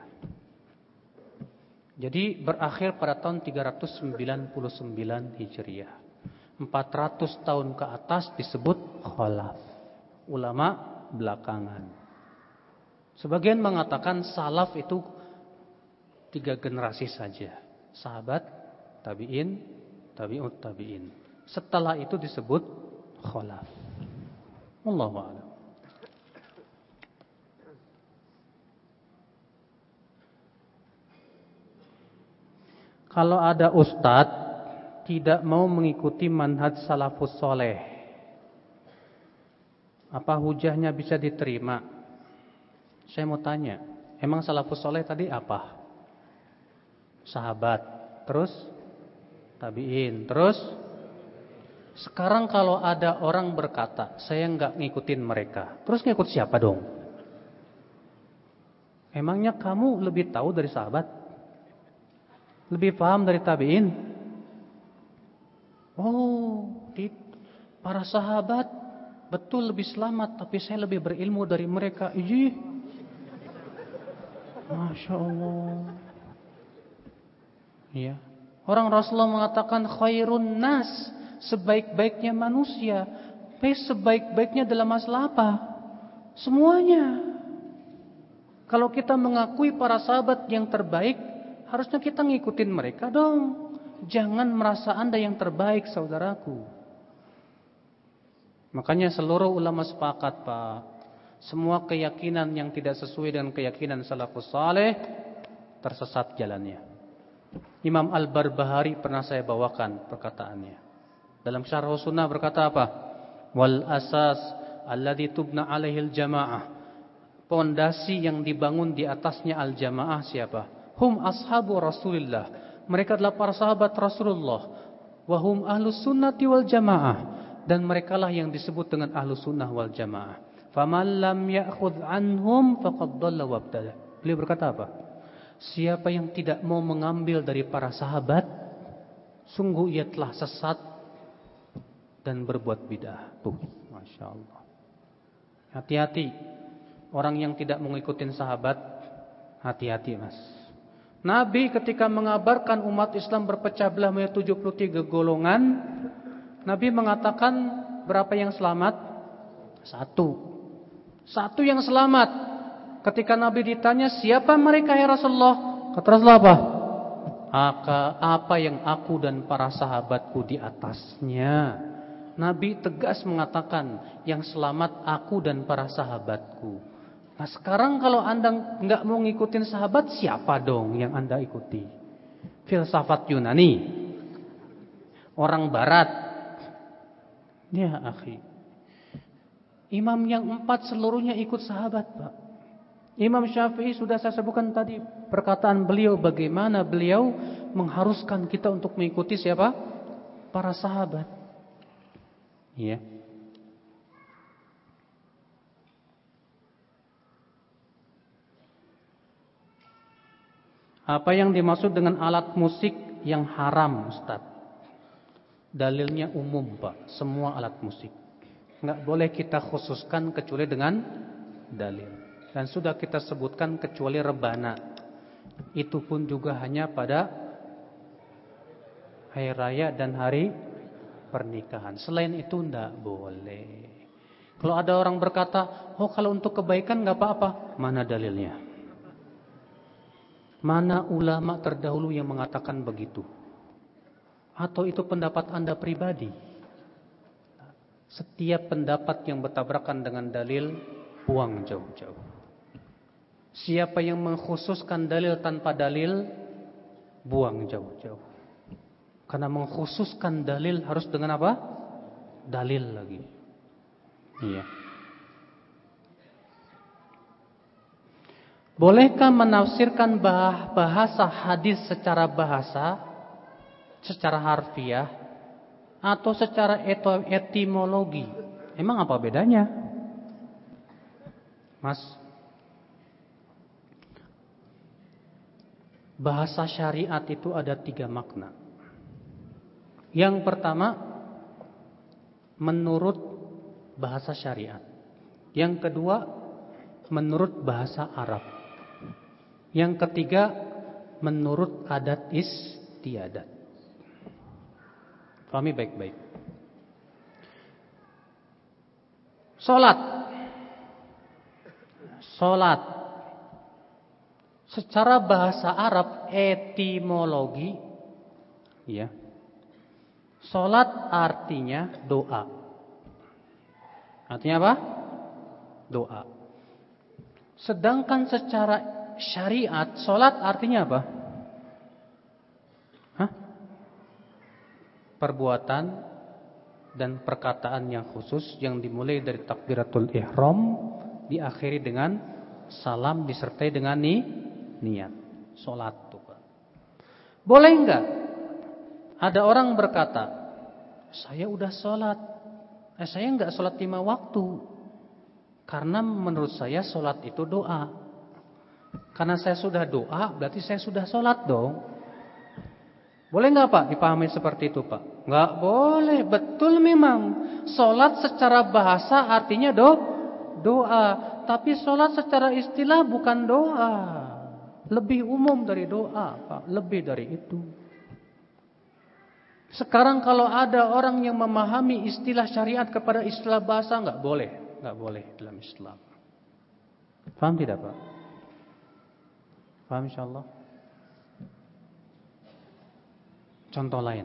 Jadi berakhir pada tahun 399 Hijriah. 400 tahun ke atas disebut kholaf. Ulama belakangan. Sebagian mengatakan salaf itu 3 generasi saja. Sahabat, tabi'in, tabi'ut tabi'in. Setelah itu disebut kholaf. Wallahu a'lam. Kalau ada ustadz tidak mau mengikuti manhaj salafus soleh, apa hujahnya bisa diterima? Saya mau tanya, emang salafus soleh tadi apa? Sahabat, terus tabi'in, terus sekarang kalau ada orang berkata, saya nggak ngikutin mereka, terus ngikut siapa dong? Emangnya kamu lebih tahu dari sahabat? Lebih paham dari tabi'in? Oh, para sahabat betul lebih selamat, tapi saya lebih berilmu dari mereka. Iji, Masya Allah. Ya. Orang Rasulullah mengatakan khairun nas, sebaik-baiknya manusia. Sebaik-baiknya dalam masalah apa? Semuanya. Kalau kita mengakui para sahabat yang terbaik, harusnya kita ngikutin mereka dong. Jangan merasa Anda yang terbaik, saudaraku. Makanya seluruh ulama sepakat, Pak. Semua keyakinan yang tidak sesuai dengan keyakinan salafus saleh tersesat jalannya. Imam Al-Barbahari pernah saya bawakan perkataannya. Dalam Syarh Sunnah berkata apa? Wal asas alladzi tubna alaihil jamaah. Pondasi yang dibangun di atasnya al-jamaah siapa? Hum ashabu Rasulillah. Mereka adalah para sahabat Rasulullah. Wahum ahlus sunnati wal jamaah. Dan merekalah yang disebut dengan ahlus sunnah wal jamaah. Faman lam ya'khudh anhum faqad dhalla wabtada. Beliau berkata apa? Siapa yang tidak mau mengambil dari para sahabat, sungguh ia telah sesat dan berbuat bid'ah. Tuh, Masya Allah. Hati-hati. Orang yang tidak mengikuti sahabat, hati-hati mas. Nabi ketika mengabarkan umat Islam berpecah belah menjadi 73 golongan, Nabi mengatakan berapa yang selamat? Satu yang selamat. Ketika Nabi ditanya siapa mereka ya Rasulullah? Kata Rasulullah apa? Apa yang aku dan para sahabatku di atasnya. Nabi tegas mengatakan yang selamat aku dan para sahabatku. Nah sekarang kalau Anda nggak mau ngikutin sahabat, siapa dong yang Anda ikuti? Filsafat Yunani, orang Barat. Ya akhi, imam yang 4 seluruhnya ikut sahabat, Pak. Imam Syafi'i sudah saya sebutkan tadi perkataan beliau, bagaimana beliau mengharuskan kita untuk mengikuti siapa? Para sahabat. Ya. Apa yang dimaksud dengan alat musik yang haram, Ustaz? Dalilnya umum, Pak. Semua alat musik. Nggak boleh kita khususkan kecuali dengan dalil. Dan sudah kita sebutkan kecuali rebana. Itu pun juga hanya pada hari raya dan hari pernikahan. Selain itu nggak boleh. Kalau ada orang berkata, oh kalau untuk kebaikan nggak apa-apa. Mana dalilnya? Mana ulama terdahulu yang mengatakan begitu? Atau itu pendapat Anda pribadi? Setiap pendapat yang bertabrakan dengan dalil, buang jauh-jauh. Siapa yang mengkhususkan dalil tanpa dalil, buang jauh-jauh. Karena mengkhususkan dalil harus dengan apa? Dalil lagi. Iya. Bolehkah menafsirkan bahasa hadis secara bahasa? secara harfiah atau secara etimologi? Emang apa bedanya? Mas, bahasa syariat itu ada 3 makna. Yang pertama, menurut bahasa syariat. Yang kedua, menurut bahasa Arab. Yang ketiga, menurut adat istiadat. Pahami baik-baik. Salat. Secara bahasa Arab etimologi, ya. Salat artinya doa. Artinya apa? Doa. Sedangkan secara syariat, salat artinya apa? Perbuatan dan perkataan yang khusus yang dimulai dari takbiratul ihram, diakhiri dengan salam disertai dengan niat. Salat tuh, Pak. Boleh enggak ada orang berkata, saya udah salat, saya enggak salat 5 waktu. Karena menurut saya salat itu doa. Karena saya sudah doa, berarti saya sudah salat dong. Boleh enggak, Pak, dipahami seperti itu, Pak? Enggak boleh. Betul memang. Salat secara bahasa artinya doa. Tapi salat secara istilah bukan doa. Lebih umum dari doa, Pak. Lebih dari itu. Sekarang kalau ada orang yang memahami istilah syariat kepada istilah bahasa, enggak boleh. Enggak boleh dalam Islam. Paham tidak, Pak? Paham insyaallah? Contoh lain.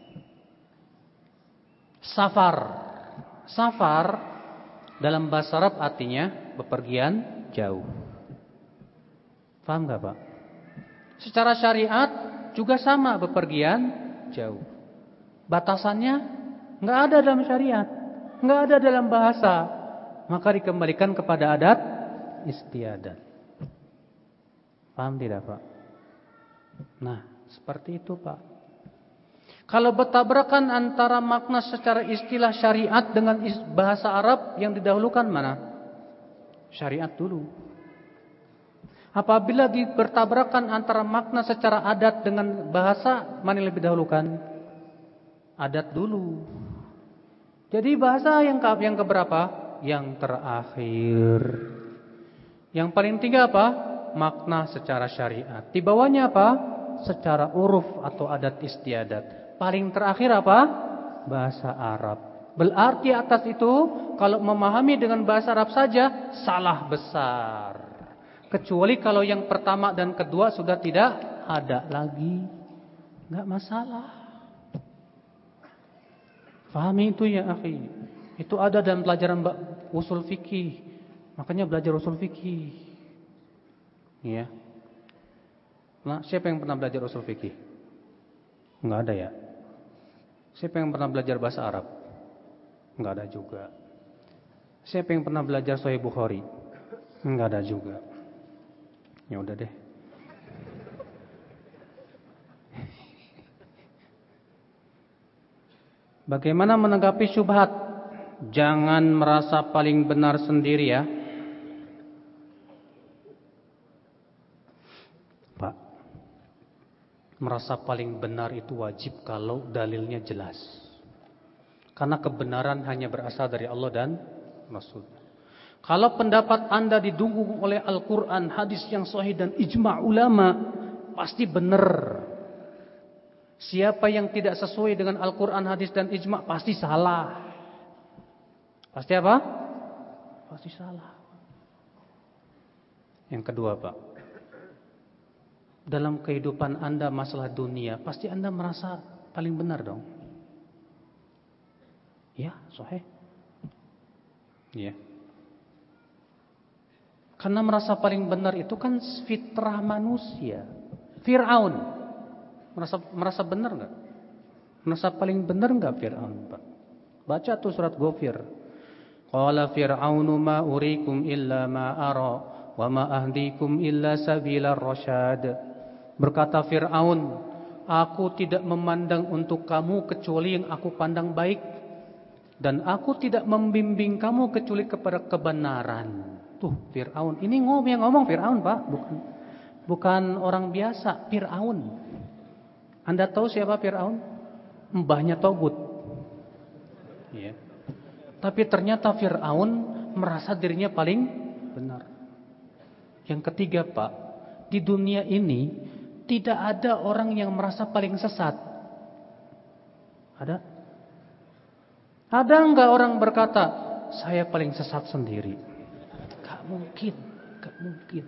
Safar dalam bahasa Arab artinya bepergian jauh. Paham enggak, Pak? Secara syariat juga sama, bepergian jauh. Batasannya enggak ada dalam syariat, enggak ada dalam bahasa. Maka dikembalikan kepada adat istiadat. Paham tidak, Pak? Nah, seperti itu, Pak. Kalau bertabrakan antara makna secara istilah syariat dengan bahasa Arab, yang didahulukan mana? Syariat dulu. Apabila bertabrakan antara makna secara adat dengan bahasa, mana yang lebih dahulukan? Adat dulu. Jadi bahasa yang keberapa? Yang terakhir. Yang paling tinggi apa? Makna secara syariat. Di bawahnya apa? Secara uruf atau adat istiadat. Paling terakhir apa? Bahasa Arab. Berarti atas itu, kalau memahami dengan bahasa Arab saja, salah besar. Kecuali kalau yang pertama dan kedua sudah tidak ada lagi, enggak masalah. Fahami itu ya akhi. Itu ada dalam pelajaran usul fikih. Makanya belajar usul fikih. Ya. Nah, siapa yang pernah belajar usul fikih? Enggak ada ya. Siapa yang pernah belajar bahasa Arab? Enggak ada juga. Siapa yang pernah belajar Sahih Bukhari? Enggak ada juga. Ya udah deh. Bagaimana menanggapi syubhat? Jangan merasa paling benar sendiri ya. Pak, merasa paling benar itu wajib kalau dalilnya jelas. Karena kebenaran hanya berasal dari Allah dan Rasul. Kalau pendapat Anda didukung oleh Al-Quran, hadis yang sahih dan ijma' ulama, pasti benar. Siapa yang tidak sesuai dengan Al-Quran, hadis dan ijma' pasti salah. Pasti apa? Pasti salah. Yang kedua, Pak, dalam kehidupan Anda masalah dunia, pasti Anda merasa paling benar dong. Ya, sahih. Ya. Karena merasa paling benar itu kan fitrah manusia. Fir'aun merasa benar enggak? Merasa paling benar enggak Fir'aun, Pak? Baca tuh surat Ghafir. Qala fir'aunu ma urikum illa ma ara wa ma ahdikum illa sabilar rasyad. Berkata Fir'aun, Aku tidak memandang untuk kamu kecuali yang aku pandang baik, dan aku tidak membimbing kamu kecuali kepada kebenaran. Tuh Fir'aun, ini yang ngomong Fir'aun Pak, bukan orang biasa, Fir'aun. Anda tahu siapa Fir'aun? Mbahnya Togut. Ya. Tapi ternyata Fir'aun merasa dirinya paling benar. Yang ketiga Pak, di dunia ini tidak ada orang yang merasa paling sesat. Ada? Ada enggak orang berkata, saya paling sesat sendiri? Gak mungkin, gak mungkin.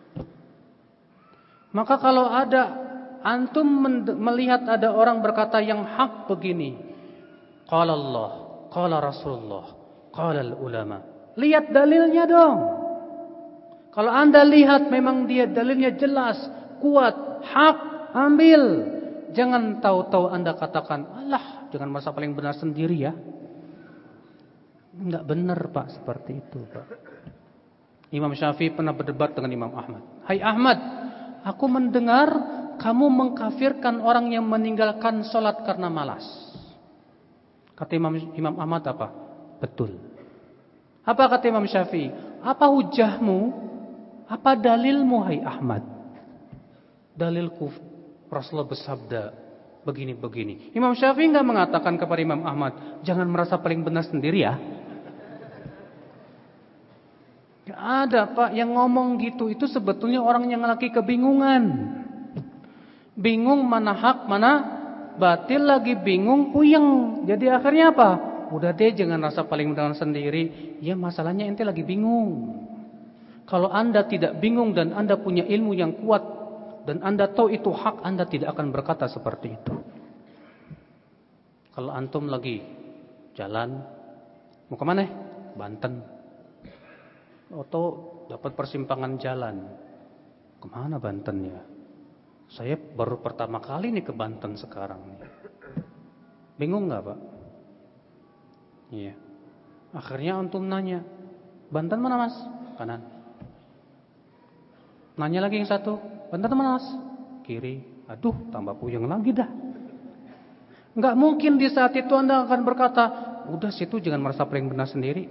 Maka kalau ada antum melihat ada orang berkata yang hak begini, qala Allah, qala Rasulullah, qala ulama. Lihat dalilnya dong. Kalau Anda lihat memang dia dalilnya jelas, kuat, hak, ambil. Jangan tahu-tahu Anda katakan, alah, jangan merasa paling benar sendiri ya. Enggak benar Pak seperti itu Pak. Imam Syafi'i pernah berdebat dengan Imam Ahmad. Hai Ahmad, aku mendengar kamu mengkafirkan orang yang meninggalkan sholat karena malas. Kata Imam Ahmad apa? Betul. Apa kata Imam Syafi'i? Apa hujahmu? Apa dalilmu hai Ahmad? Dalilku Rasulullah bersabda begini-begini. Imam Syafi'i enggak mengatakan kepada Imam Ahmad, jangan merasa paling benar sendiri ya. Gak ada Pak yang ngomong gitu. Itu sebetulnya orang yang lagi kebingungan. Bingung mana hak, mana batil, lagi bingung, puyeng. Jadi akhirnya apa? Udah deh jangan rasa paling benar sendiri. Ya masalahnya ente lagi bingung. Kalau Anda tidak bingung dan Anda punya ilmu yang kuat dan Anda tahu itu hak, Anda tidak akan berkata seperti itu. Kalau antum lagi jalan, mau kemana? Banten. Atau dapat persimpangan jalan. Kemana Banten ya? Saya baru pertama kali nih ke Banten sekarang nih. Bingung nggak Pak? Iya. Akhirnya antum nanya, Banten mana Mas? Kanan. Nanya lagi yang satu, Banten mana Mas? Kiri. Aduh, tambah puyeng lagi dah. Nggak mungkin di saat itu Anda akan berkata, udah situ jangan merasa paling benar sendiri.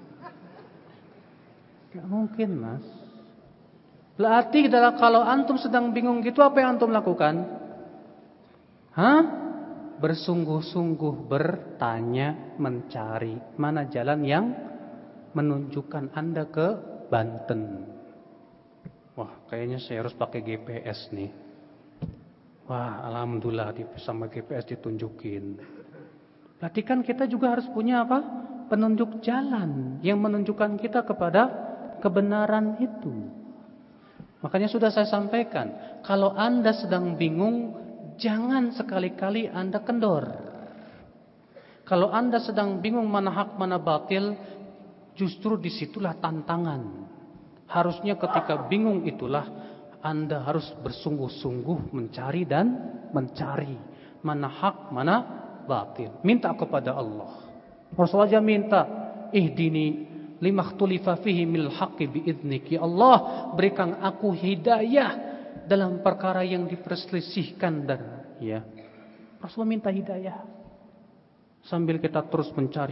Nggak mungkin Mas. Berarti kalau antum sedang bingung gitu, apa yang antum lakukan? Hah? Bersungguh-sungguh bertanya, mencari mana jalan yang menunjukkan Anda ke Banten. Wah, kayaknya saya harus pakai GPS nih. Wah, alhamdulillah sama GPS ditunjukin. Berarti kan kita juga harus punya apa? Penunjuk jalan yang menunjukkan kita kepada kebenaran itu. Makanya sudah saya sampaikan, kalau Anda sedang bingung, jangan sekali-kali Anda kendor. Kalau Anda sedang bingung mana hak mana batil, justru disitulah tantangan. Harusnya ketika bingung itulah Anda harus bersungguh-sungguh mencari dan mencari mana hak mana batil. Minta kepada Allah. Rasulullah aja minta, ihdini limakhtulifa fihi mil haqqi biidnik. Ya Allah, berikan aku hidayah dalam perkara yang diperselisihkan dan ya. Rasulullah minta hidayah. Sambil kita terus mencari.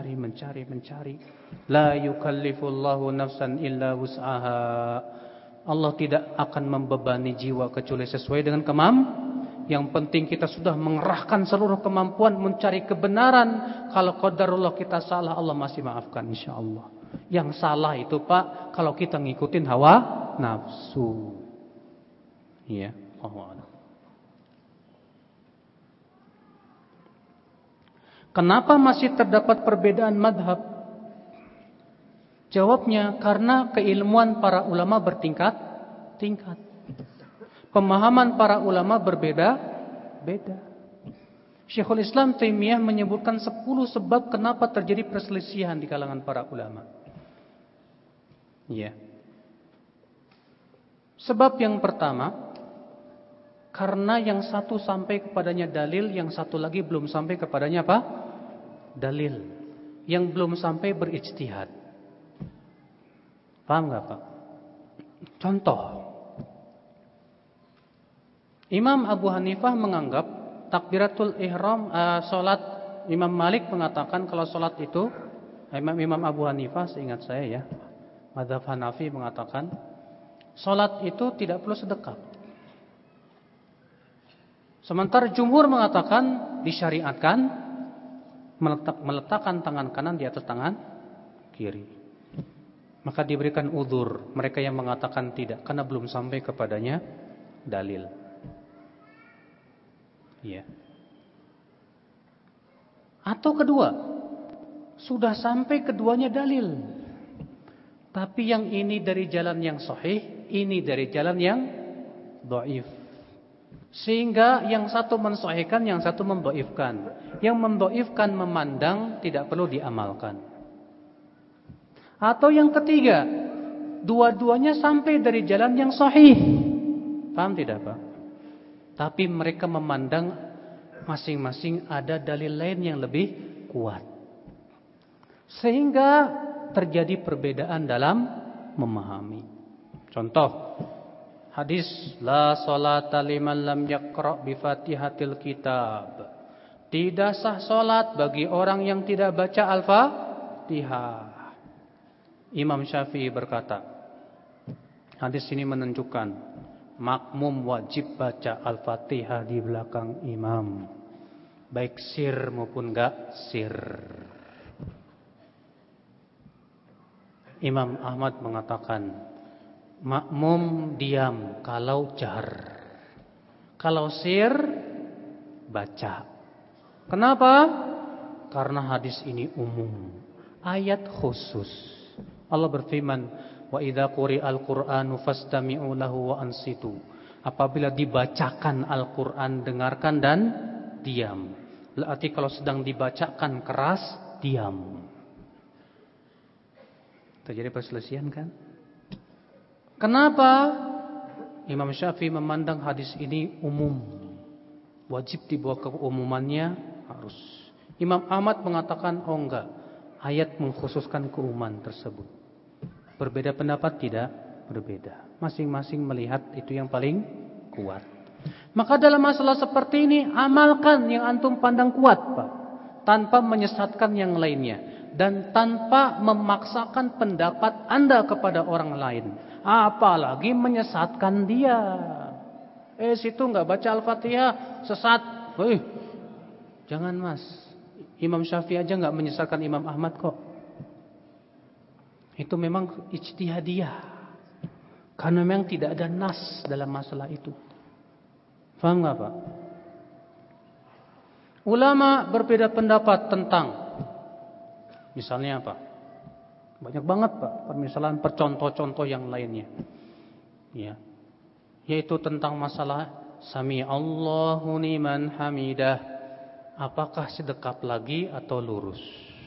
La yukallifullahu nafsan illa wus'aha. Allah tidak akan membebani jiwa kecuali sesuai dengan Yang penting kita sudah mengerahkan seluruh kemampuan mencari kebenaran. Kalau qadarullah kita salah, Allah masih maafkan insyaallah. Yang salah itu Pak, kalau kita ngikutin hawa nafsu. Iya, Allah. Kenapa masih terdapat perbedaan madhab? Jawabnya, karena keilmuan para ulama bertingkat-tingkat. Pemahaman para ulama berbeda-beda. Syekhul Islam Taimiyah menyebutkan 10 sebab kenapa terjadi perselisihan di kalangan para ulama. Ya. Sebab yang pertama, karena yang satu sampai kepadanya dalil, yang satu lagi belum sampai kepadanya apa? Dalil. Yang belum sampai berijtihad. Paham gak Pak? Contoh. Imam Abu Hanifah menganggap takbiratul ihram salat. Imam Malik mengatakan kalau salat itu, Imam Abu Hanifah seingat saya ya, mazhab Hanafi mengatakan salat itu tidak perlu sedekap. Sementara jumhur mengatakan disyariatkan meletakkan tangan kanan di atas tangan kiri. Maka diberikan udzur mereka yang mengatakan tidak karena belum sampai kepadanya dalil. Ya. Atau kedua, sudah sampai keduanya dalil. Tapi yang ini dari jalan yang sahih, ini dari jalan yang dhaif. Sehingga yang satu mensahihkan, yang satu mendhaifkan. Yang mendhaifkan memandang tidak perlu diamalkan. Atau yang ketiga, dua-duanya sampai dari jalan yang sahih. Paham tidak, Pak? Tapi mereka memandang masing-masing ada dalil lain yang lebih kuat. Sehingga terjadi perbedaan dalam memahami. Contoh, hadis la salata liman lam yaqra bi Fatihatil kitab. Tidak sah salat bagi orang yang tidak baca Al-Fatihah. Imam Syafi'i berkata, hadis ini menunjukkan makmum wajib baca Al-Fatihah di belakang imam, baik sir maupun enggak sir. Imam Ahmad mengatakan makmum diam kalau jahar, kalau sir baca. Kenapa? Karena hadis ini umum, ayat khusus. Allah berfirman, wa idza quri'al Qur'anu fastami'u lahu wa ansitu. Apabila dibacakan Al-Qur'an, dengarkan dan diam. Berarti kalau sedang dibacakan keras, diam. Terjadi perselisihan kan? Kenapa? Imam Syafi'i memandang hadis ini umum, wajib dibawa ke umumannya harus. Imam Ahmad mengatakan oh enggak, ayat mengkhususkan keumuman tersebut. Berbeda pendapat tidak? Berbeda. Masing-masing melihat itu yang paling kuat. Maka dalam masalah seperti ini, amalkan yang antum pandang kuat, Pak, tanpa menyesatkan yang lainnya dan tanpa memaksakan pendapat Anda kepada orang lain, apalagi menyesatkan dia. Situ enggak baca Al-Fatihah, sesat. Jangan, Mas. Imam Syafi'i aja enggak menyesatkan Imam Ahmad kok. Itu memang ijtihadiyah. Karena memang tidak ada nas dalam masalah itu. Faham enggak, Pak? Ulama berbeda pendapat tentang, misalnya apa? Banyak banget, Pak, permisalan percontoh-contoh yang lainnya. Ya. Yaitu tentang masalah sami Allahu liman hamidah. Apakah sedekap lagi atau lurus?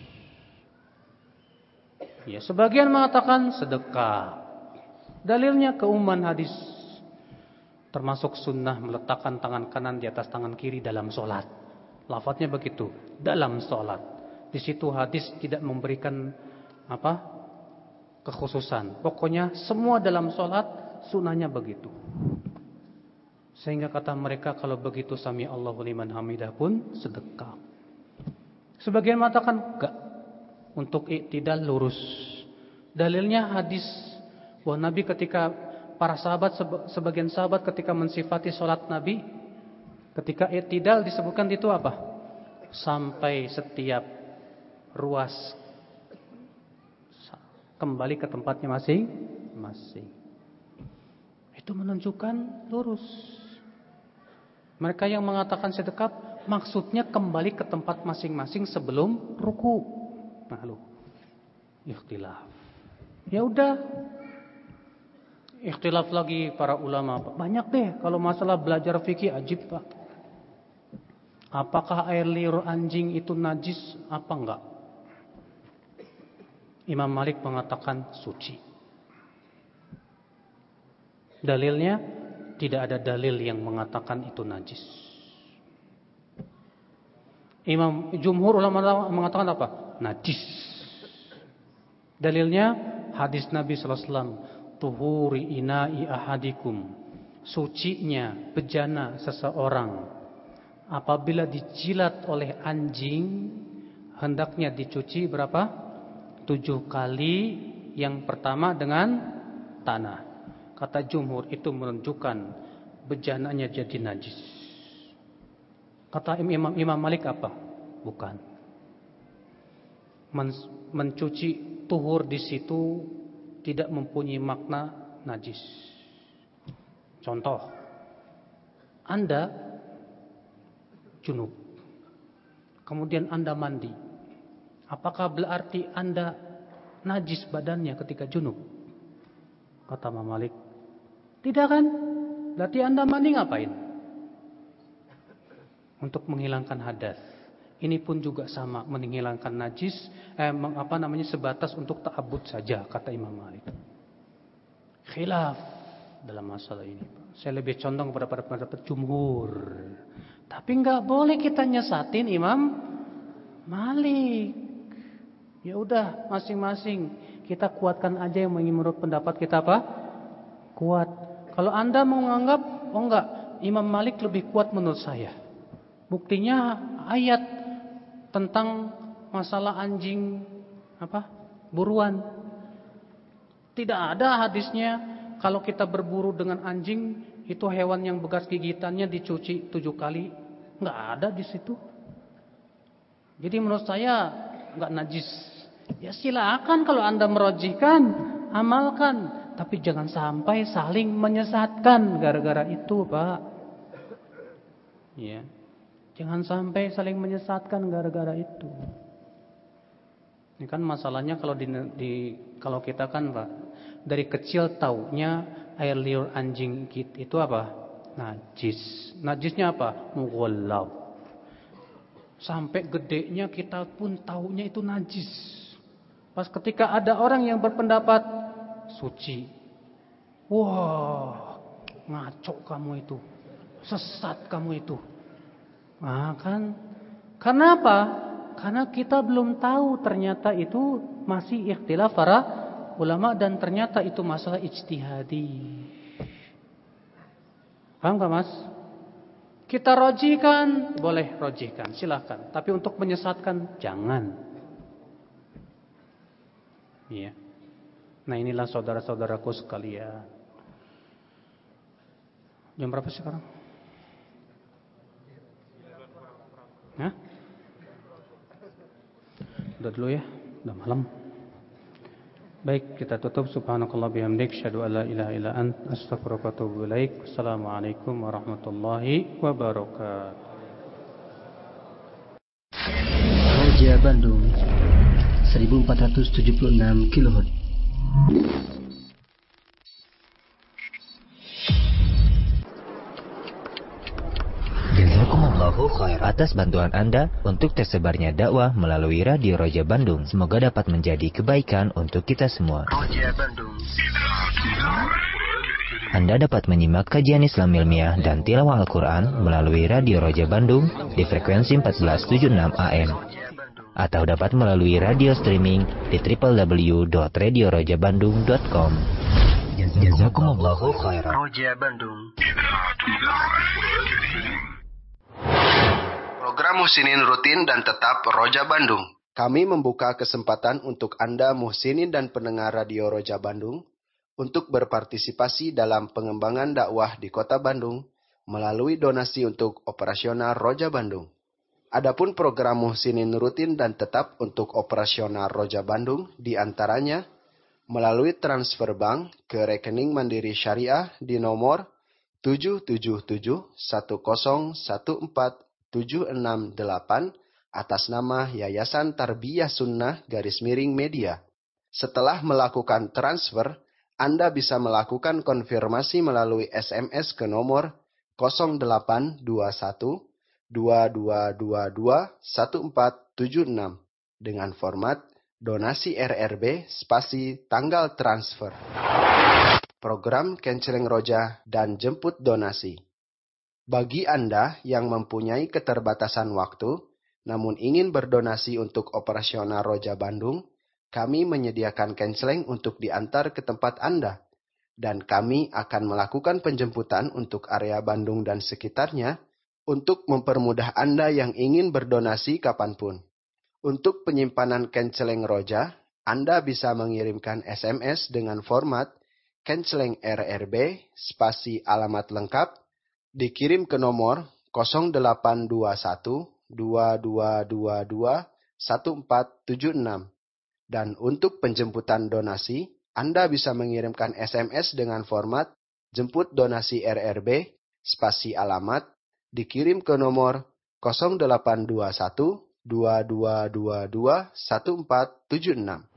Ya, sebagian mengatakan sedekah. Dalilnya keumuman hadis, termasuk sunnah meletakkan tangan kanan di atas tangan kiri dalam sholat. Lafadznya begitu, dalam sholat. Di situ hadis tidak memberikan kekhususan. Pokoknya semua dalam sholat sunnahnya begitu. Sehingga kata mereka kalau begitu sami Allahu liman hamidah pun sedekah. Sebagian mengatakan enggak. Untuk iktidal lurus. Dalilnya hadis bahwa Nabi ketika para sahabat, sebagian sahabat ketika mensifati sholat Nabi, ketika iktidal disebutkan itu apa? Sampai setiap ruas kembali ke tempatnya masing-masing. Itu menunjukkan lurus. Mereka yang mengatakan sedekap maksudnya kembali ke tempat masing-masing sebelum ruku. Nah, ikhtilaf. Ya udah, ikhtilaf lagi para ulama. Banyak deh kalau masalah belajar fikih ajib, Pak. Apakah air liur anjing itu najis apa enggak? Imam Malik mengatakan suci. Dalilnya tidak ada dalil yang mengatakan itu najis. Jumhur ulama mengatakan apa? Najis. Dalilnya hadis Nabi sallallahu alaihi wasallam, tuhuri ina'i ahadikum, sucinya bejana seseorang apabila dijilat oleh anjing, hendaknya dicuci berapa? 7 kali. Yang pertama dengan tanah. Kata jumhur itu menunjukkan bejananya jadi najis. Kata Imam Malik apa? Bukan. Mencuci tuhur di situ tidak mempunyai makna najis. Contoh, Anda junub, kemudian Anda mandi, apakah berarti Anda najis badannya ketika junub? Kata Imam Malik, tidak kan? Berarti Anda mandi ngapain? Untuk menghilangkan hadas. Ini pun juga sama, menghilangkan najis, sebatas untuk ta'abbud saja, kata Imam Malik. Khilaf dalam masalah ini. Saya lebih condong kepada pendapat jumhur. Tapi enggak boleh kita nyesatin Imam Malik. Ya udah, masing-masing kita kuatkan aja yang menurut pendapat kita apa? Kuat. Kalau Anda mau menganggap, oh enggak, Imam Malik lebih kuat menurut saya. Buktinya ayat tentang masalah anjing buruan. Tidak ada hadisnya kalau kita berburu dengan anjing itu hewan yang bekas gigitannya dicuci 7 kali. Enggak ada di situ. Jadi menurut saya enggak najis. Ya silakan kalau Anda merojihkan, amalkan, tapi jangan sampai saling menyesatkan gara-gara itu, Pak. Ya. Jangan sampai saling menyesatkan gara-gara itu. Ini kan masalahnya kalau kita kan, Pak, dari kecil taunya air liur anjing itu apa? Najis. Najisnya apa? Mughallab. Sampai gedenya kita pun taunya itu najis. Pas ketika ada orang yang berpendapat suci. Wah, ngaco kamu itu. Sesat kamu itu. Nah kan. Karena apa? Karena kita belum tahu ternyata itu masih ikhtilaf para ulama dan ternyata itu masalah ijtihadi. Paham gak Mas? Kita rojihkan, boleh rojihkan, silahkan. Tapi untuk menyesatkan, jangan. Iya. Nah inilah saudara-saudaraku sekalian. Jam berapa sekarang? Hah? Udah dulu ya, udah malam. Baik, kita tutup. Subhanakallah bihamdik, syahadu an la ilaha illa ant, astaghfiruka wa atubu ilaik. Assalamualaikum warahmatullahi wabarakatuh. Raja Bandung 1476 kHz. Jazakumullahu khair atas bantuan Anda untuk tersebarnya dakwah melalui Radio Roja Bandung. Semoga dapat menjadi kebaikan untuk kita semua. Raja Bandung. Anda dapat menyimak kajian Islam ilmiah dan tilawah Al-Quran melalui Radio Roja Bandung di frekuensi 1476 AM. Atau dapat melalui radio streaming di www.radiorojabandung.com. Jazakumullahu khairan. Raja Bandung. Program Muhsinin rutin dan tetap Roja Bandung. Kami membuka kesempatan untuk Anda Muhsinin dan pendengar Radio Roja Bandung untuk berpartisipasi dalam pengembangan dakwah di Kota Bandung melalui donasi untuk operasional Roja Bandung. Adapun program Muhsinin rutin dan tetap untuk operasional Roja Bandung diantaranya melalui transfer bank ke rekening Mandiri Syariah di nomor 77710147668 atas nama Yayasan Tarbiyah Sunnah _Media. Setelah melakukan transfer, Anda bisa melakukan konfirmasi melalui SMS ke nomor 0821 2222 1476 dengan format donasi RRB spasi tanggal transfer. Program Kenceleng Roja dan jemput donasi. Bagi Anda yang mempunyai keterbatasan waktu, namun ingin berdonasi untuk operasional Roja Bandung, kami menyediakan kenceleng untuk diantar ke tempat Anda. dan kami akan melakukan penjemputan untuk area Bandung dan sekitarnya untuk mempermudah Anda yang ingin berdonasi kapanpun. Untuk penyimpanan Kenceleng Roja, Anda bisa mengirimkan SMS dengan format Kenceleng RRB spasi alamat lengkap, dikirim ke nomor 0821 2222 1476. Dan untuk penjemputan donasi, Anda bisa mengirimkan SMS dengan format jemput donasi RRB spasi alamat, dikirim ke nomor 0821 2222 1476.